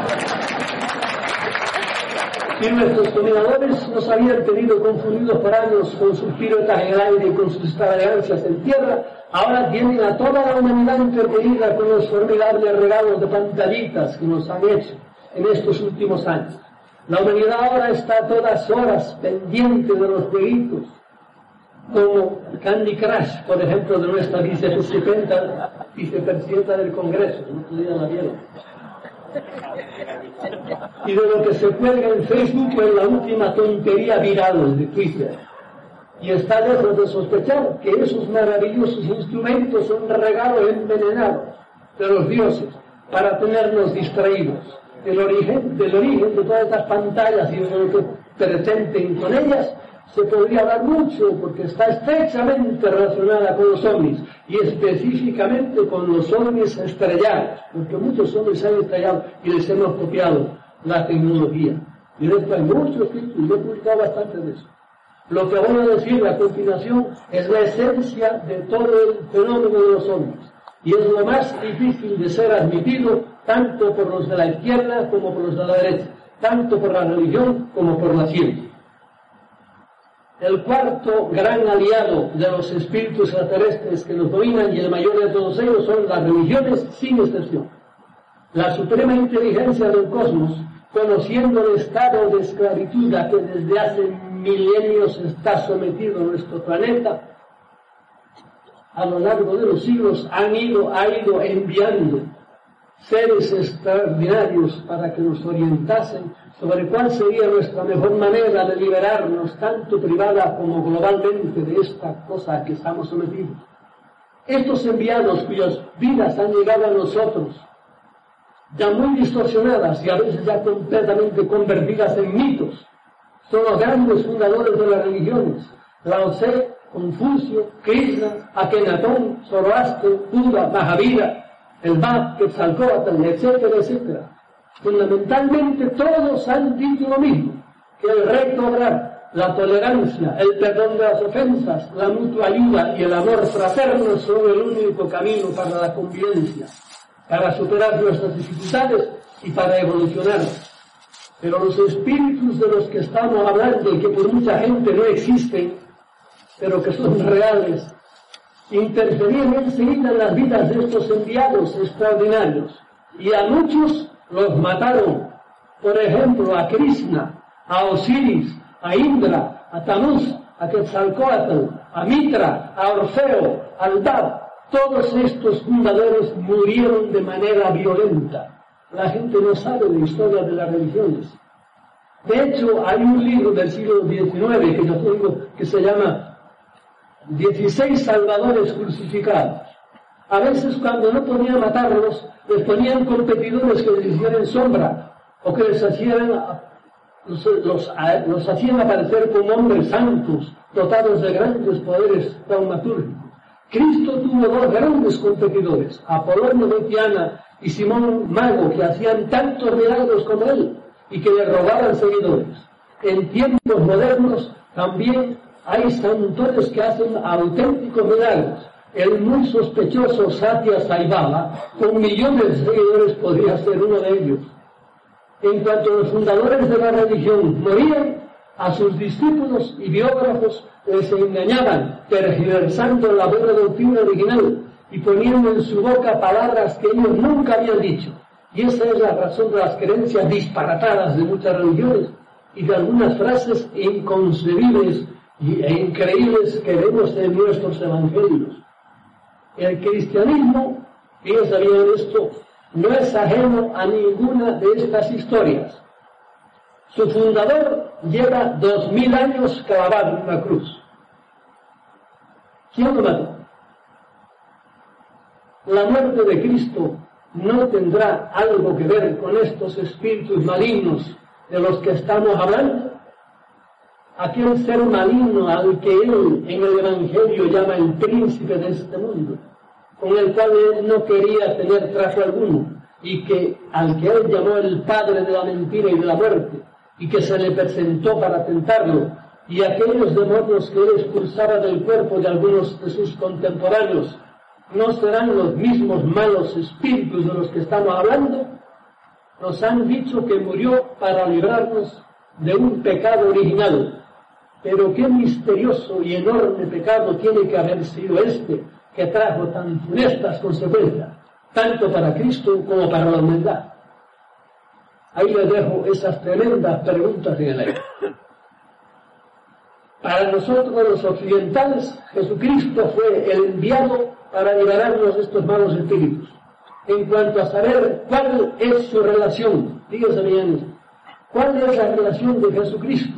[SPEAKER 2] Si nuestros dominadores nos habían tenido confundidos por años con sus piruetas en el aire y con sus extravagancias en tierra, ahora tienen a toda la humanidad intervenida con los formidables regalos de pantallitas que nos han hecho, en estos últimos años. La humanidad ahora está a todas horas pendiente de los jueguitos, como Candy Crush, por ejemplo, de nuestra vicepresidenta, vicepresidenta del Congreso, no podía la vieron. Y de lo que se cuelga en Facebook es la última tontería viral de Twitter. Y está lejos de sospechar que esos maravillosos instrumentos son un regalo envenenado de los dioses para tenernos distraídos. Del origen, del origen de todas estas pantallas y de lo que pretenden con ellas se podría hablar mucho, porque está estrechamente relacionada con los ovnis y específicamente con los ovnis estrellados, porque muchos ovnis se han estrellado y les hemos copiado la tecnología. Y de esto hay mucho escrito y yo he publicado bastante de eso. Lo que voy a decir a continuación es la esencia de todo el fenómeno de los ovnis y es lo más difícil de ser admitido tanto por los de la izquierda como por los de la derecha, tanto por la religión como por la ciencia. El cuarto gran aliado de los espíritus extraterrestres que nos dominan, y el mayor de todos ellos, son las religiones sin excepción. La suprema inteligencia del cosmos, conociendo el estado de esclavitud a que desde hace milenios está sometido nuestro planeta, a lo largo de los siglos han ido, ha ido enviando seres extraordinarios para que nos orientasen sobre cuál sería nuestra mejor manera de liberarnos, tanto privada como globalmente, de esta cosa a que estamos sometidos. Estos enviados, cuyas vidas han llegado a nosotros, ya muy distorsionadas y a veces ya completamente convertidas en mitos, son los grandes fundadores de las religiones: Lao Tse, Confucio, Krishna, Akenatón, Zoroastro, Buda, Mahavira, el Bab, Quetzalcóatl, etcétera, etcétera. Fundamentalmente todos han dicho lo mismo, que el recto obrar, la tolerancia, el perdón de las ofensas, la mutua ayuda y el amor fraterno son el único camino para la convivencia, para superar nuestras dificultades y para evolucionar. Pero los espíritus de los que estamos hablando y que por mucha gente no existen, pero que son reales, interferían enseguida en las vidas de estos enviados extraordinarios y a muchos los mataron. Por ejemplo, a Krishna, a Osiris, a Indra, a Tamuz, a Quetzalcóatl, a Mitra, a Orfeo, al Bab. Todos estos fundadores murieron de manera violenta. La gente no sabe de historia de las religiones. De hecho, hay un libro del siglo diecinueve que yo tengo que se llama dieciséis Salvadores Crucificados. A veces, cuando no podían matarlos, les ponían competidores que les hicieran sombra o que les hacían, los, los, los hacían aparecer como hombres santos dotados de grandes poderes taumatúrgicos. Cristo tuvo dos grandes competidores, Apolonio de Tiana y Simón Mago, que hacían tantos milagros como él y que le robaban seguidores. En tiempos modernos también hay santos que hacen auténticos milagros. El muy sospechoso Satya Sai Baba, con millones de seguidores, podría ser uno de ellos. En cuanto a los fundadores de la religión morían, a sus discípulos y biógrafos les engañaban, tergiversando la buena doctrina original y poniendo en su boca palabras que ellos nunca habían dicho. Y esa es la razón de las creencias disparatadas de muchas religiones y de algunas frases inconcebibles e increíbles que vemos en nuestros evangelios. El cristianismo, piensa bien esto, no es ajeno a ninguna de estas historias. Su fundador lleva dos mil años clavado en una cruz. ¿Quién lo mató? La muerte de Cristo no tendrá algo que ver con estos espíritus malignos de los que estamos hablando. Aquel ser maligno al que él en el Evangelio llama el príncipe de este mundo, con el cual él no quería tener trato alguno, y que al que él llamó el padre de la mentira y de la muerte, y que se le presentó para tentarlo, y aquellos demonios que él expulsaba del cuerpo de algunos de sus contemporáneos, ¿no serán los mismos malos espíritus de los que estamos hablando? Nos han dicho que murió para librarnos de un pecado original. Pero qué misterioso y enorme pecado tiene que haber sido este, que trajo tan funestas consecuencias, tanto para Cristo como para la humanidad. Ahí les dejo esas tremendas preguntas en el aire. Para nosotros los occidentales, Jesucristo fue el enviado para liberarnos de estos malos espíritus. En cuanto a saber cuál es su relación, dígase bien, cuál es la relación de Jesucristo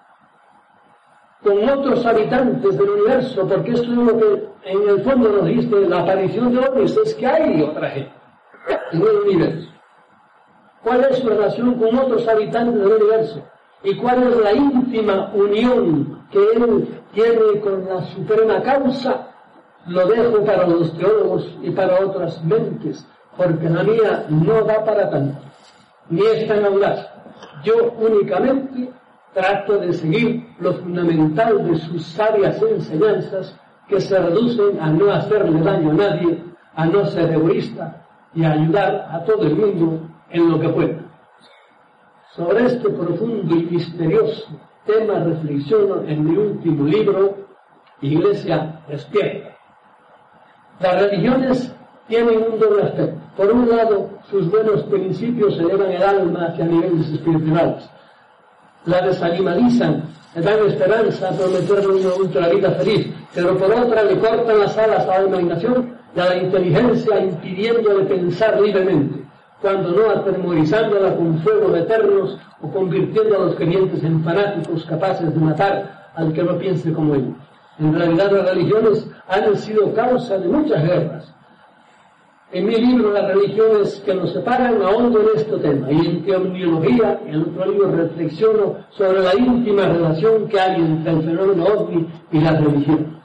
[SPEAKER 2] con otros habitantes del universo, porque esto es lo que en el fondo nos dice la aparición de ovnis, es que hay otra gente en el universo. ¿Cuál es su relación con otros habitantes del universo? ¿Y cuál es la íntima unión que él tiene con la suprema causa? Lo dejo para los teólogos y para otras mentes, porque la mía no da para tanto, ni es tan audaz. Yo únicamente trato de seguir lo fundamental de sus sabias enseñanzas, que se reducen a no hacerle daño a nadie, a no ser egoísta y a ayudar a todo el mundo en lo que pueda. Sobre este profundo y misterioso tema reflexiono en mi último libro, Iglesia Despierta. Las religiones tienen un doble aspecto. Por un lado, sus buenos principios elevan el alma hacia niveles espirituales. La desanimalizan, le dan esperanza a prometerle una ultra vida feliz, pero por otra le cortan las alas a la imaginación y a la inteligencia, impidiéndole pensar libremente, cuando no atemorizándola con fuegos eternos o convirtiendo a los creyentes en fanáticos capaces de matar al que no piense como ellos. En realidad las religiones han sido causa de muchas guerras. En mi libro, Las religiones que nos separan, ahondo en este tema, y en teología, en otro libro, reflexiono sobre la íntima relación que hay entre el fenómeno ovni y la religión.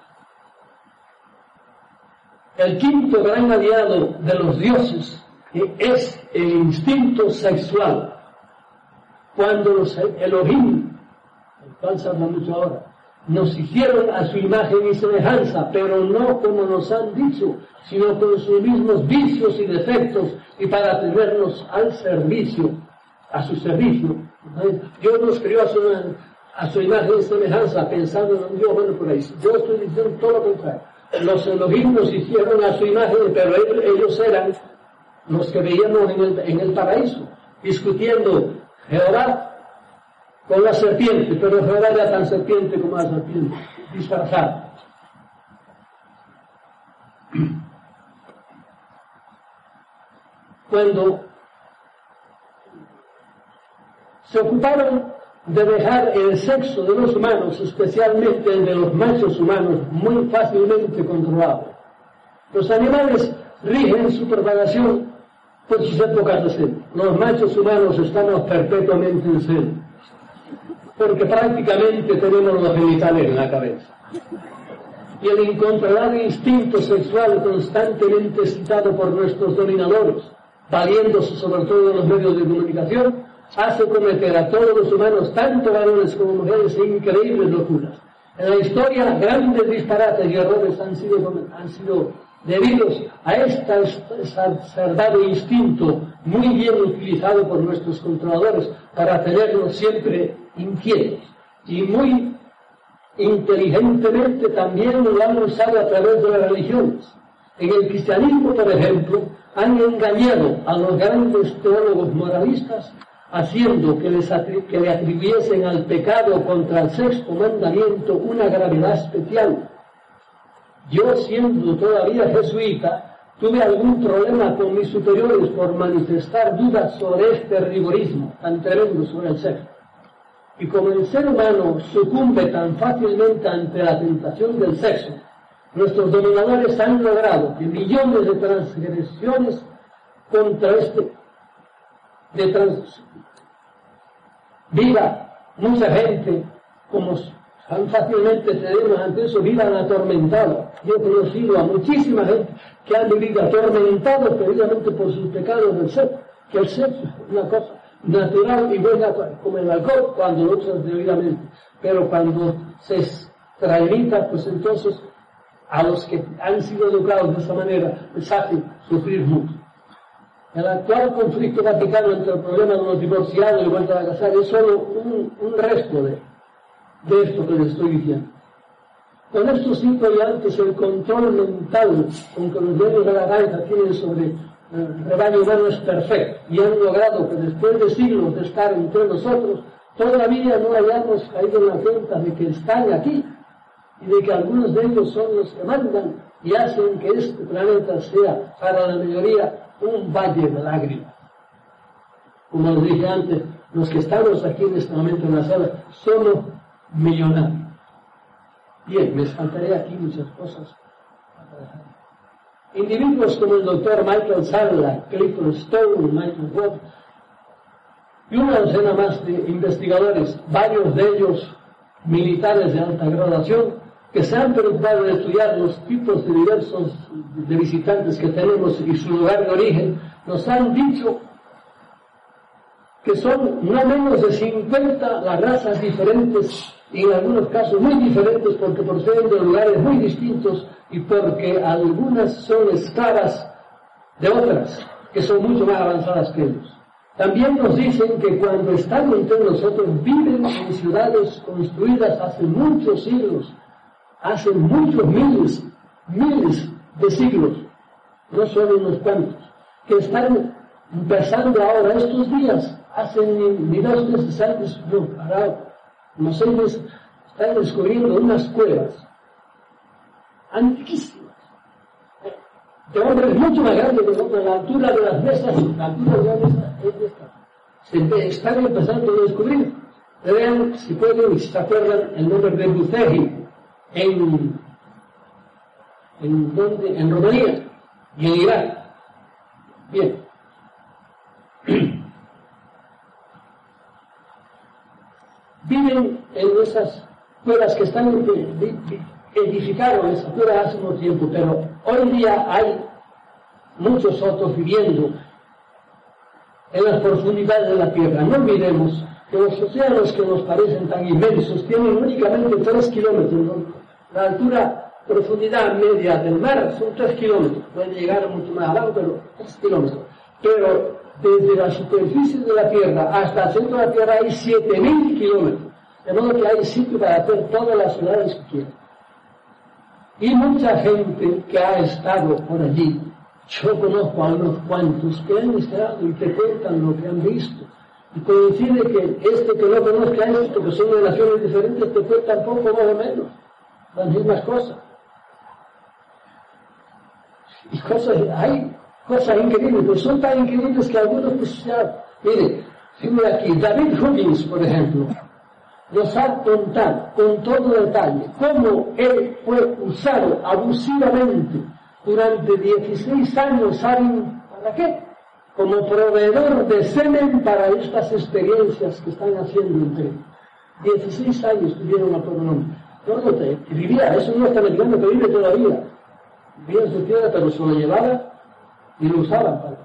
[SPEAKER 2] El quinto gran aliado de los dioses es el instinto sexual. Cuando los Elohim, el cual se habla mucho ahora, nos hicieron a su imagen y semejanza, pero no como nos han dicho, sino con sus mismos vicios y defectos, y para tenernos al servicio, a su servicio. Dios nos creó a su, a su imagen y semejanza, pensando en un Dios bueno por ahí. Yo estoy diciendo todo lo contrario. Los Elohim nos hicieron a su imagen, pero ellos eran los que veíamos en el, en el paraíso, discutiendo Jehová con la serpiente, pero Jehová era tan serpiente como la serpiente, disfrazada. Cuando se ocuparon de dejar el sexo de los humanos, especialmente el de los machos humanos, muy fácilmente controlado, los animales rigen su propagación por sus épocas de celo. Los machos humanos estamos perpetuamente en celo, porque prácticamente tenemos los genitales en la cabeza. Y el incontrolable instinto sexual constantemente excitado por nuestros dominadores, valiéndose sobre todo de los medios de comunicación, hace cometer a todos los humanos, tanto varones como mujeres, increíbles locuras. En la historia, grandes disparates y errores han sido, han sido debidos a este exacerbado instinto muy bien utilizado por nuestros controladores para tenernos siempre inquietos, y muy inteligentemente también lo han usado a través de las religiones. En el cristianismo, por ejemplo, han engañado a los grandes teólogos moralistas, haciendo que, les atri- que le atribuyesen al pecado contra el sexto mandamiento una gravedad especial. Yo, siendo todavía jesuita, tuve algún problema con mis superiores por manifestar dudas sobre este rigorismo tan tremendo sobre el sexo. Y como el ser humano sucumbe tan fácilmente ante la tentación del sexo, nuestros dominadores han logrado que millones de transgresiones contra este de trans viva mucha gente, como tan fácilmente cedemos ante eso, vivan atormentados. Yo he conocido a muchísima gente que han vivido atormentados precisamente por sus pecados del sexo, que el sexo es una cosa natural y buena como el alcohol cuando lo usas debidamente, pero cuando se extraemita, pues entonces a los que han sido educados de esa manera les hace sufrir mucho. El actual conflicto vaticano entre el problema de los divorciados y vuelta a casar es solo un, un resto de, de esto que les estoy diciendo. Con estos cinco y antes, el control mental con que los dueños de la granja tienen sobre el rebaño humano es perfecto y han logrado que después de siglos de estar entre nosotros, todavía no hayamos caído en la cuenta de que están aquí y de que algunos de ellos son los que mandan y hacen que este planeta sea para la mayoría un valle de lágrimas. Como os dije antes, los que estamos aquí en este momento en la sala somos millonarios. Bien, les faltaré aquí muchas cosas. Individuos como el doctor Michael Sandler, Clifford Stone, Michael Watt y una docena más de investigadores, varios de ellos militares de alta graduación, que se han preocupado de estudiar los tipos de diversos de visitantes que tenemos y su lugar de origen, nos han dicho que son no menos de cincuenta las razas diferentes, y en algunos casos muy diferentes porque proceden de lugares muy distintos y porque algunas son esclavas de otras que son mucho más avanzadas que ellos. También nos dicen que cuando están entre nosotros viven en ciudades construidas hace muchos siglos, hace muchos miles, miles de siglos, no solo unos cuantos, que están empezando ahora estos días, hace ni, ni dos meses antes, no, para unos seis meses, están descubriendo unas cuevas antiquísimas, de hombres mucho más grandes que nosotros, a la altura de las mesas, la altura de las mesas, se están empezando a descubrir. Vean, si pueden y si se acuerdan, el nombre de Bucegi en, en, donde, en Rumanía y en Irak. Bien. Viven en esas cuevas que están edificaron esas cuevas hace un tiempo, pero hoy en día hay muchos otros viviendo en las profundidades de la tierra. No olvidemos que los océanos que nos parecen tan inmensos tienen únicamente tres kilómetros, ¿no? La altura, profundidad media del mar son tres kilómetros, pueden llegar mucho más abajo, pero tres kilómetros. Pero desde la superficie de la tierra hasta el centro de la tierra hay siete mil kilómetros, de modo que hay sitio para hacer todas las ciudades que quieran. Y mucha gente que ha estado por allí, yo conozco a unos cuantos que han estado y te cuentan lo que han visto. Y coincide que este que no conozca esto, que son de naciones diferentes, te cuentan poco más o menos las mismas cosas. Y cosas, hay cosas increíbles, pero son tan increíbles que algunos, pues ya, mire, fíjate aquí, David Huggins, por ejemplo, nos ha contado con todo detalle cómo él fue usado abusivamente durante dieciséis años, ¿saben para qué? Como proveedor de semen para estas experiencias que están haciendo entre ellos. dieciséis años tuvieron a todo nombre. No, vivía, es un norteamericano que vive todavía. Vivía en su tierra, pero se lo llevaba y lo usaban para eso.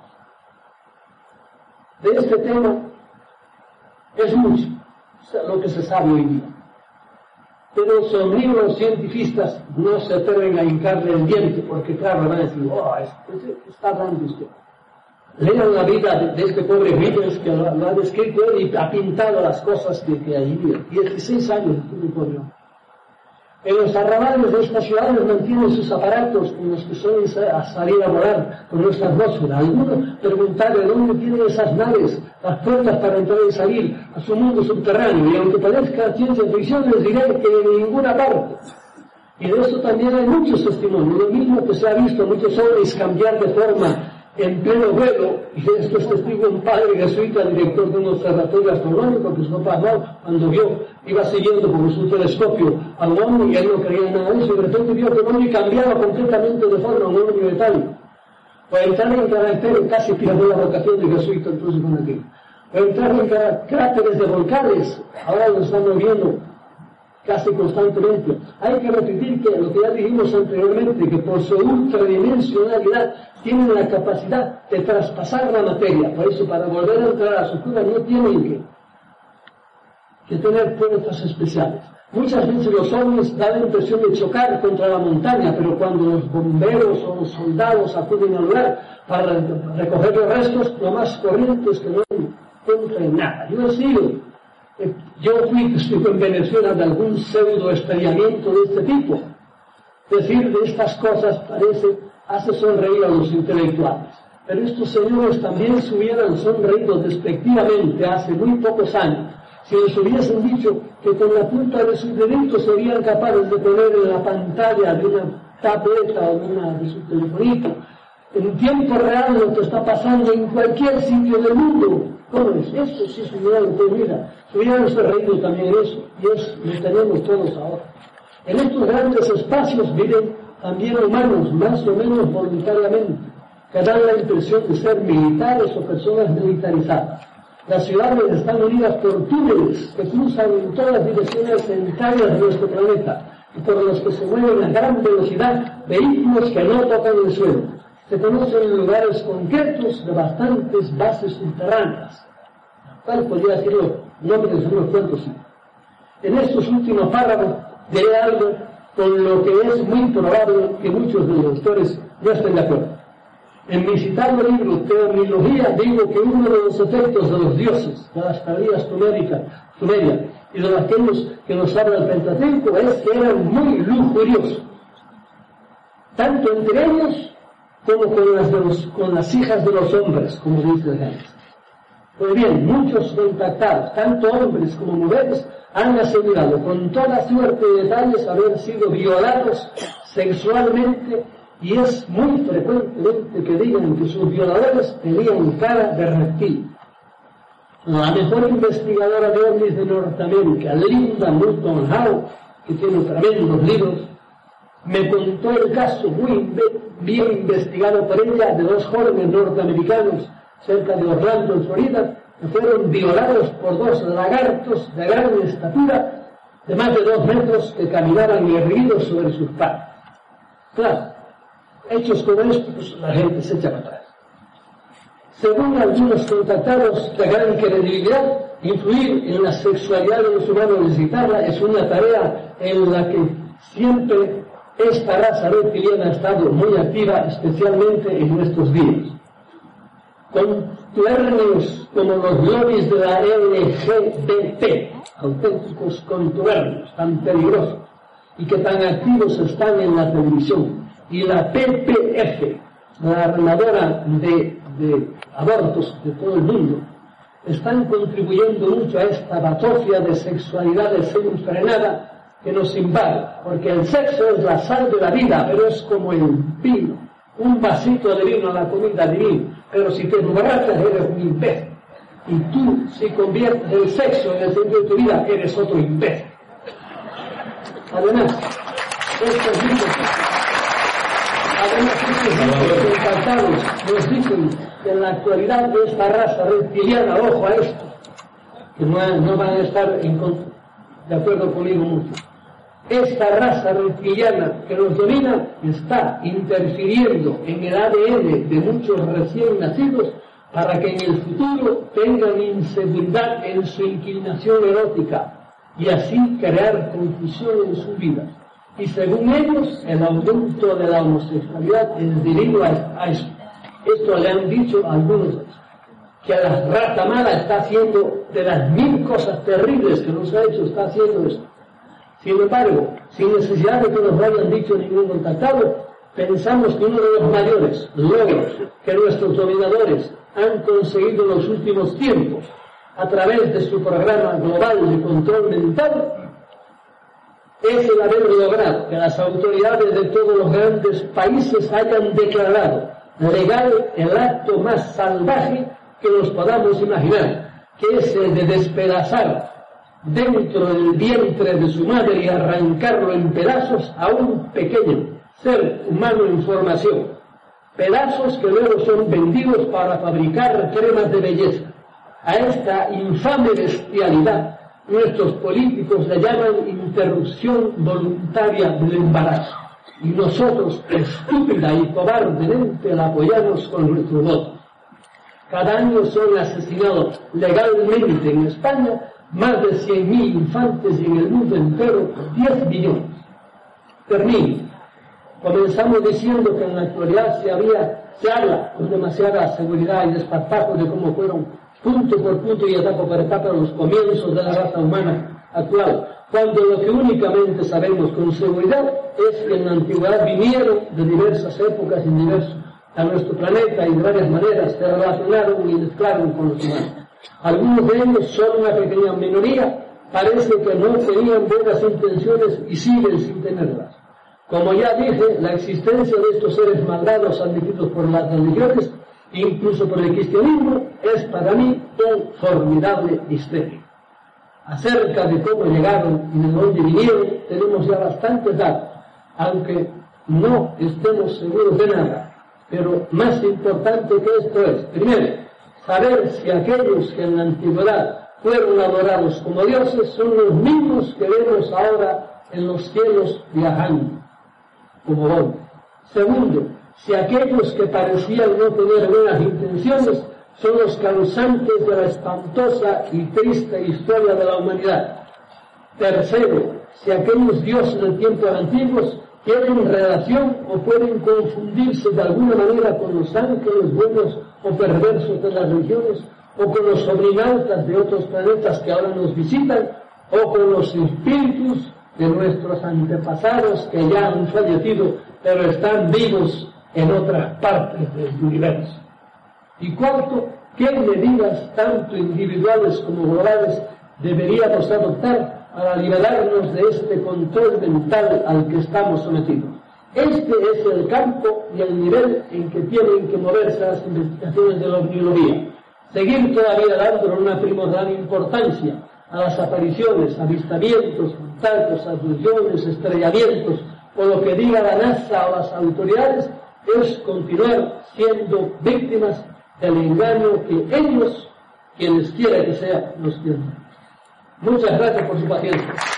[SPEAKER 2] De este tema es mucho lo que se sabe hoy día. Pero son libros científicos no se atreven a hincarle el diente, porque claro, van a decir, oh, está hablando usted. Lean la vida de, de este pobre Rivers que lo, lo ha descrito y ha pintado las cosas que, que allí vive. dieciséis años tuvo el pobre hombre. En los arrabales de estas ciudades mantienen sus aparatos con los que suelen a salir a volar con nuestra atmósfera. Algunos preguntaron de dónde tienen esas naves, las puertas para entrar y salir a su mundo subterráneo. Y aunque parezca ciencia ficción, les diré que en ninguna parte. Y de eso también hay muchos testimonios. Lo mismo que se ha visto muchos hombres cambiar de forma en pleno vuelo, y de esto es testigo un padre jesuita, director de un observatorio astronómico, que su papá no, cuando vio, iba siguiendo por su telescopio al hombre y él no creía en nada de eso, y de repente vio que el hombre cambiaba completamente de forma, un hombre metálico. O entrar en caracteres, casi pidió la vocación de jesuita entonces con aquello. O entrar en cráteres de volcanes, ahora lo estamos viendo casi constantemente. Hay que repetir que lo que ya dijimos anteriormente, que por su ultradimensionalidad tienen la capacidad de traspasar la materia. Por eso, para volver a entrar a su cura no tienen que, que tener puertas especiales. Muchas veces los hombres dan la impresión de chocar contra la montaña, pero cuando los bomberos o los soldados acuden al lugar para recoger los restos, lo más corriente es que no encuentren nada. Yo he sido Yo fui testigo en Venezuela de algún pseudo estallamiento de este tipo. Decir de estas cosas parece, hace sonreír a los intelectuales. Pero estos señores también se hubieran sonreído despectivamente hace muy pocos años si les hubiesen dicho que con la punta de sus deditos serían capaces de poner en la pantalla de una tableta o de, una, de su telefonito en tiempo real lo que está pasando en cualquier sitio del mundo. ¿Cómo es? Esto sí es un milagro. Pues mira, se hubieran sonreído también eso, y eso lo tenemos todos ahora. En estos grandes espacios viven también humanos, más o menos voluntariamente, que dan la impresión de ser militares o personas militarizadas. Las ciudades están unidas por túneles que cruzan en todas direcciones centrales de nuestro planeta y por los que se mueven a gran velocidad vehículos que no tocan el suelo. Se conocen lugares concretos de bastantes bases subterráneas. ¿Cuál podría decirlo? Nombres de unos cuantos. En estos últimos párrafos diré algo con lo que es muy probable que muchos de los autores no estén de acuerdo. En mi citado libro Teomilogía digo que uno de los efectos de los dioses, de las tablillas sumerias y de aquellos que nos habla el Pentateuco es que eran muy lujuriosos, tanto entre ellos como con las, de los, con las hijas de los hombres, como dice el Génesis. Pues bien, muchos contactados, tanto hombres como mujeres, han asegurado con toda suerte de detalles haber sido violados sexualmente, y es muy frecuentemente que digan que sus violadores tenían cara de reptil. La mejor investigadora de ovnis de Norteamérica, Linda Moulton Howe, que tiene tremendos libros, me contó el caso muy bien investigado por ella de dos jóvenes norteamericanos cerca de Orlando, en Florida, que fueron violados por dos lagartos de gran estatura, de más de dos metros, que caminaban erguidos sobre sus patas. Claro, hechos como estos, la gente se echa para atrás. Según algunos contactados de gran credibilidad, influir en la sexualidad de los humanos y visitarla es una tarea en la que siempre esta raza reptiliana ha estado muy activa, especialmente en nuestros días. Contubernios como los lobbies de la L G B T, auténticos contubernios tan peligrosos y que tan activos están en la televisión, y la P P F, la armadora de, de abortos de todo el mundo, están contribuyendo mucho a esta batofia de sexualidad desenfrenada que nos invade, porque el sexo es la sal de la vida, pero es como el vino, un vasito de vino a la comida de vino, pero si te emborrachas eres un imbécil, y tú si conviertes el sexo en el centro de tu vida eres otro imbécil. Además, estos libros, además estos encantados nos dicen que en la actualidad de esta raza reptiliana, ojo a esto, que no, no van a estar en, de acuerdo conmigo mucho, esta raza reptiliana que nos domina está interfiriendo en el A D N de muchos recién nacidos para que en el futuro tengan inseguridad en su inclinación erótica y así crear confusión en su vida. Y según ellos, el aumento de la homosexualidad es debido a esto. Esto le han dicho a algunos, que a la rata mala está haciendo de las mil cosas terribles que nos ha hecho, está haciendo esto. Sin embargo, sin necesidad de que nos lo hayan dicho ningún contactado, pensamos que uno de los mayores logros que nuestros dominadores han conseguido en los últimos tiempos a través de su programa global de control mental es el haber logrado que las autoridades de todos los grandes países hayan declarado legal el acto más salvaje que nos podamos imaginar, que es el de despedazar dentro del vientre de su madre y arrancarlo en pedazos a un pequeño ser humano en formación, pedazos que luego son vendidos para fabricar cremas de belleza. A esta infame bestialidad nuestros políticos le llaman interrupción voluntaria del embarazo, y nosotros estúpida y cobardemente la apoyamos con nuestro voto. Cada año son asesinados legalmente en España más de cien mil infantes y en el mundo entero diez millones. Termino. Comenzamos diciendo que en la actualidad se, había, se habla con demasiada seguridad y desparpajo de cómo fueron punto por punto y etapa por etapa los comienzos de la raza humana actual, cuando lo que únicamente sabemos con seguridad es que en la antigüedad vinieron de diversas épocas y diversos a nuestro planeta y de varias maneras se relacionaron y mezclaron con los humanos. Algunos de ellos, solo una pequeña minoría, parece que no tenían buenas intenciones y siguen sin tenerlas. Como ya dije, la existencia de estos seres malvados admitidos por las religiones, incluso por el cristianismo, es para mí un formidable misterio. Acerca de cómo llegaron y de dónde vinieron, tenemos ya bastantes datos, aunque no estemos seguros de nada. Pero más importante que esto es, primero, saber si aquellos que en la antigüedad fueron adorados como dioses son los mismos que vemos ahora en los cielos viajando como hombres. Segundo, si aquellos que parecían no tener buenas intenciones son los causantes de la espantosa y triste historia de la humanidad. Tercero, si aquellos dioses del tiempo antiguos tienen relación o pueden confundirse de alguna manera con los ángeles buenos o perversos de las religiones, o con los sobrinautas de otros planetas que ahora nos visitan, o con los espíritus de nuestros antepasados que ya han fallecido, pero están vivos en otras partes del universo. Y cuarto, ¿qué medidas tanto individuales como globales deberíamos adoptar para liberarnos de este control mental al que estamos sometidos? Este es el campo y el nivel en que tienen que moverse las investigaciones de la ovniología. Seguir todavía dándole una primordial importancia a las apariciones, avistamientos, contactos, abducciones, estrellamientos, o lo que diga la NASA o las autoridades, es continuar siendo víctimas del engaño que ellos, quienes quiera que sea, nos tienen. Muchas gracias por su paciencia.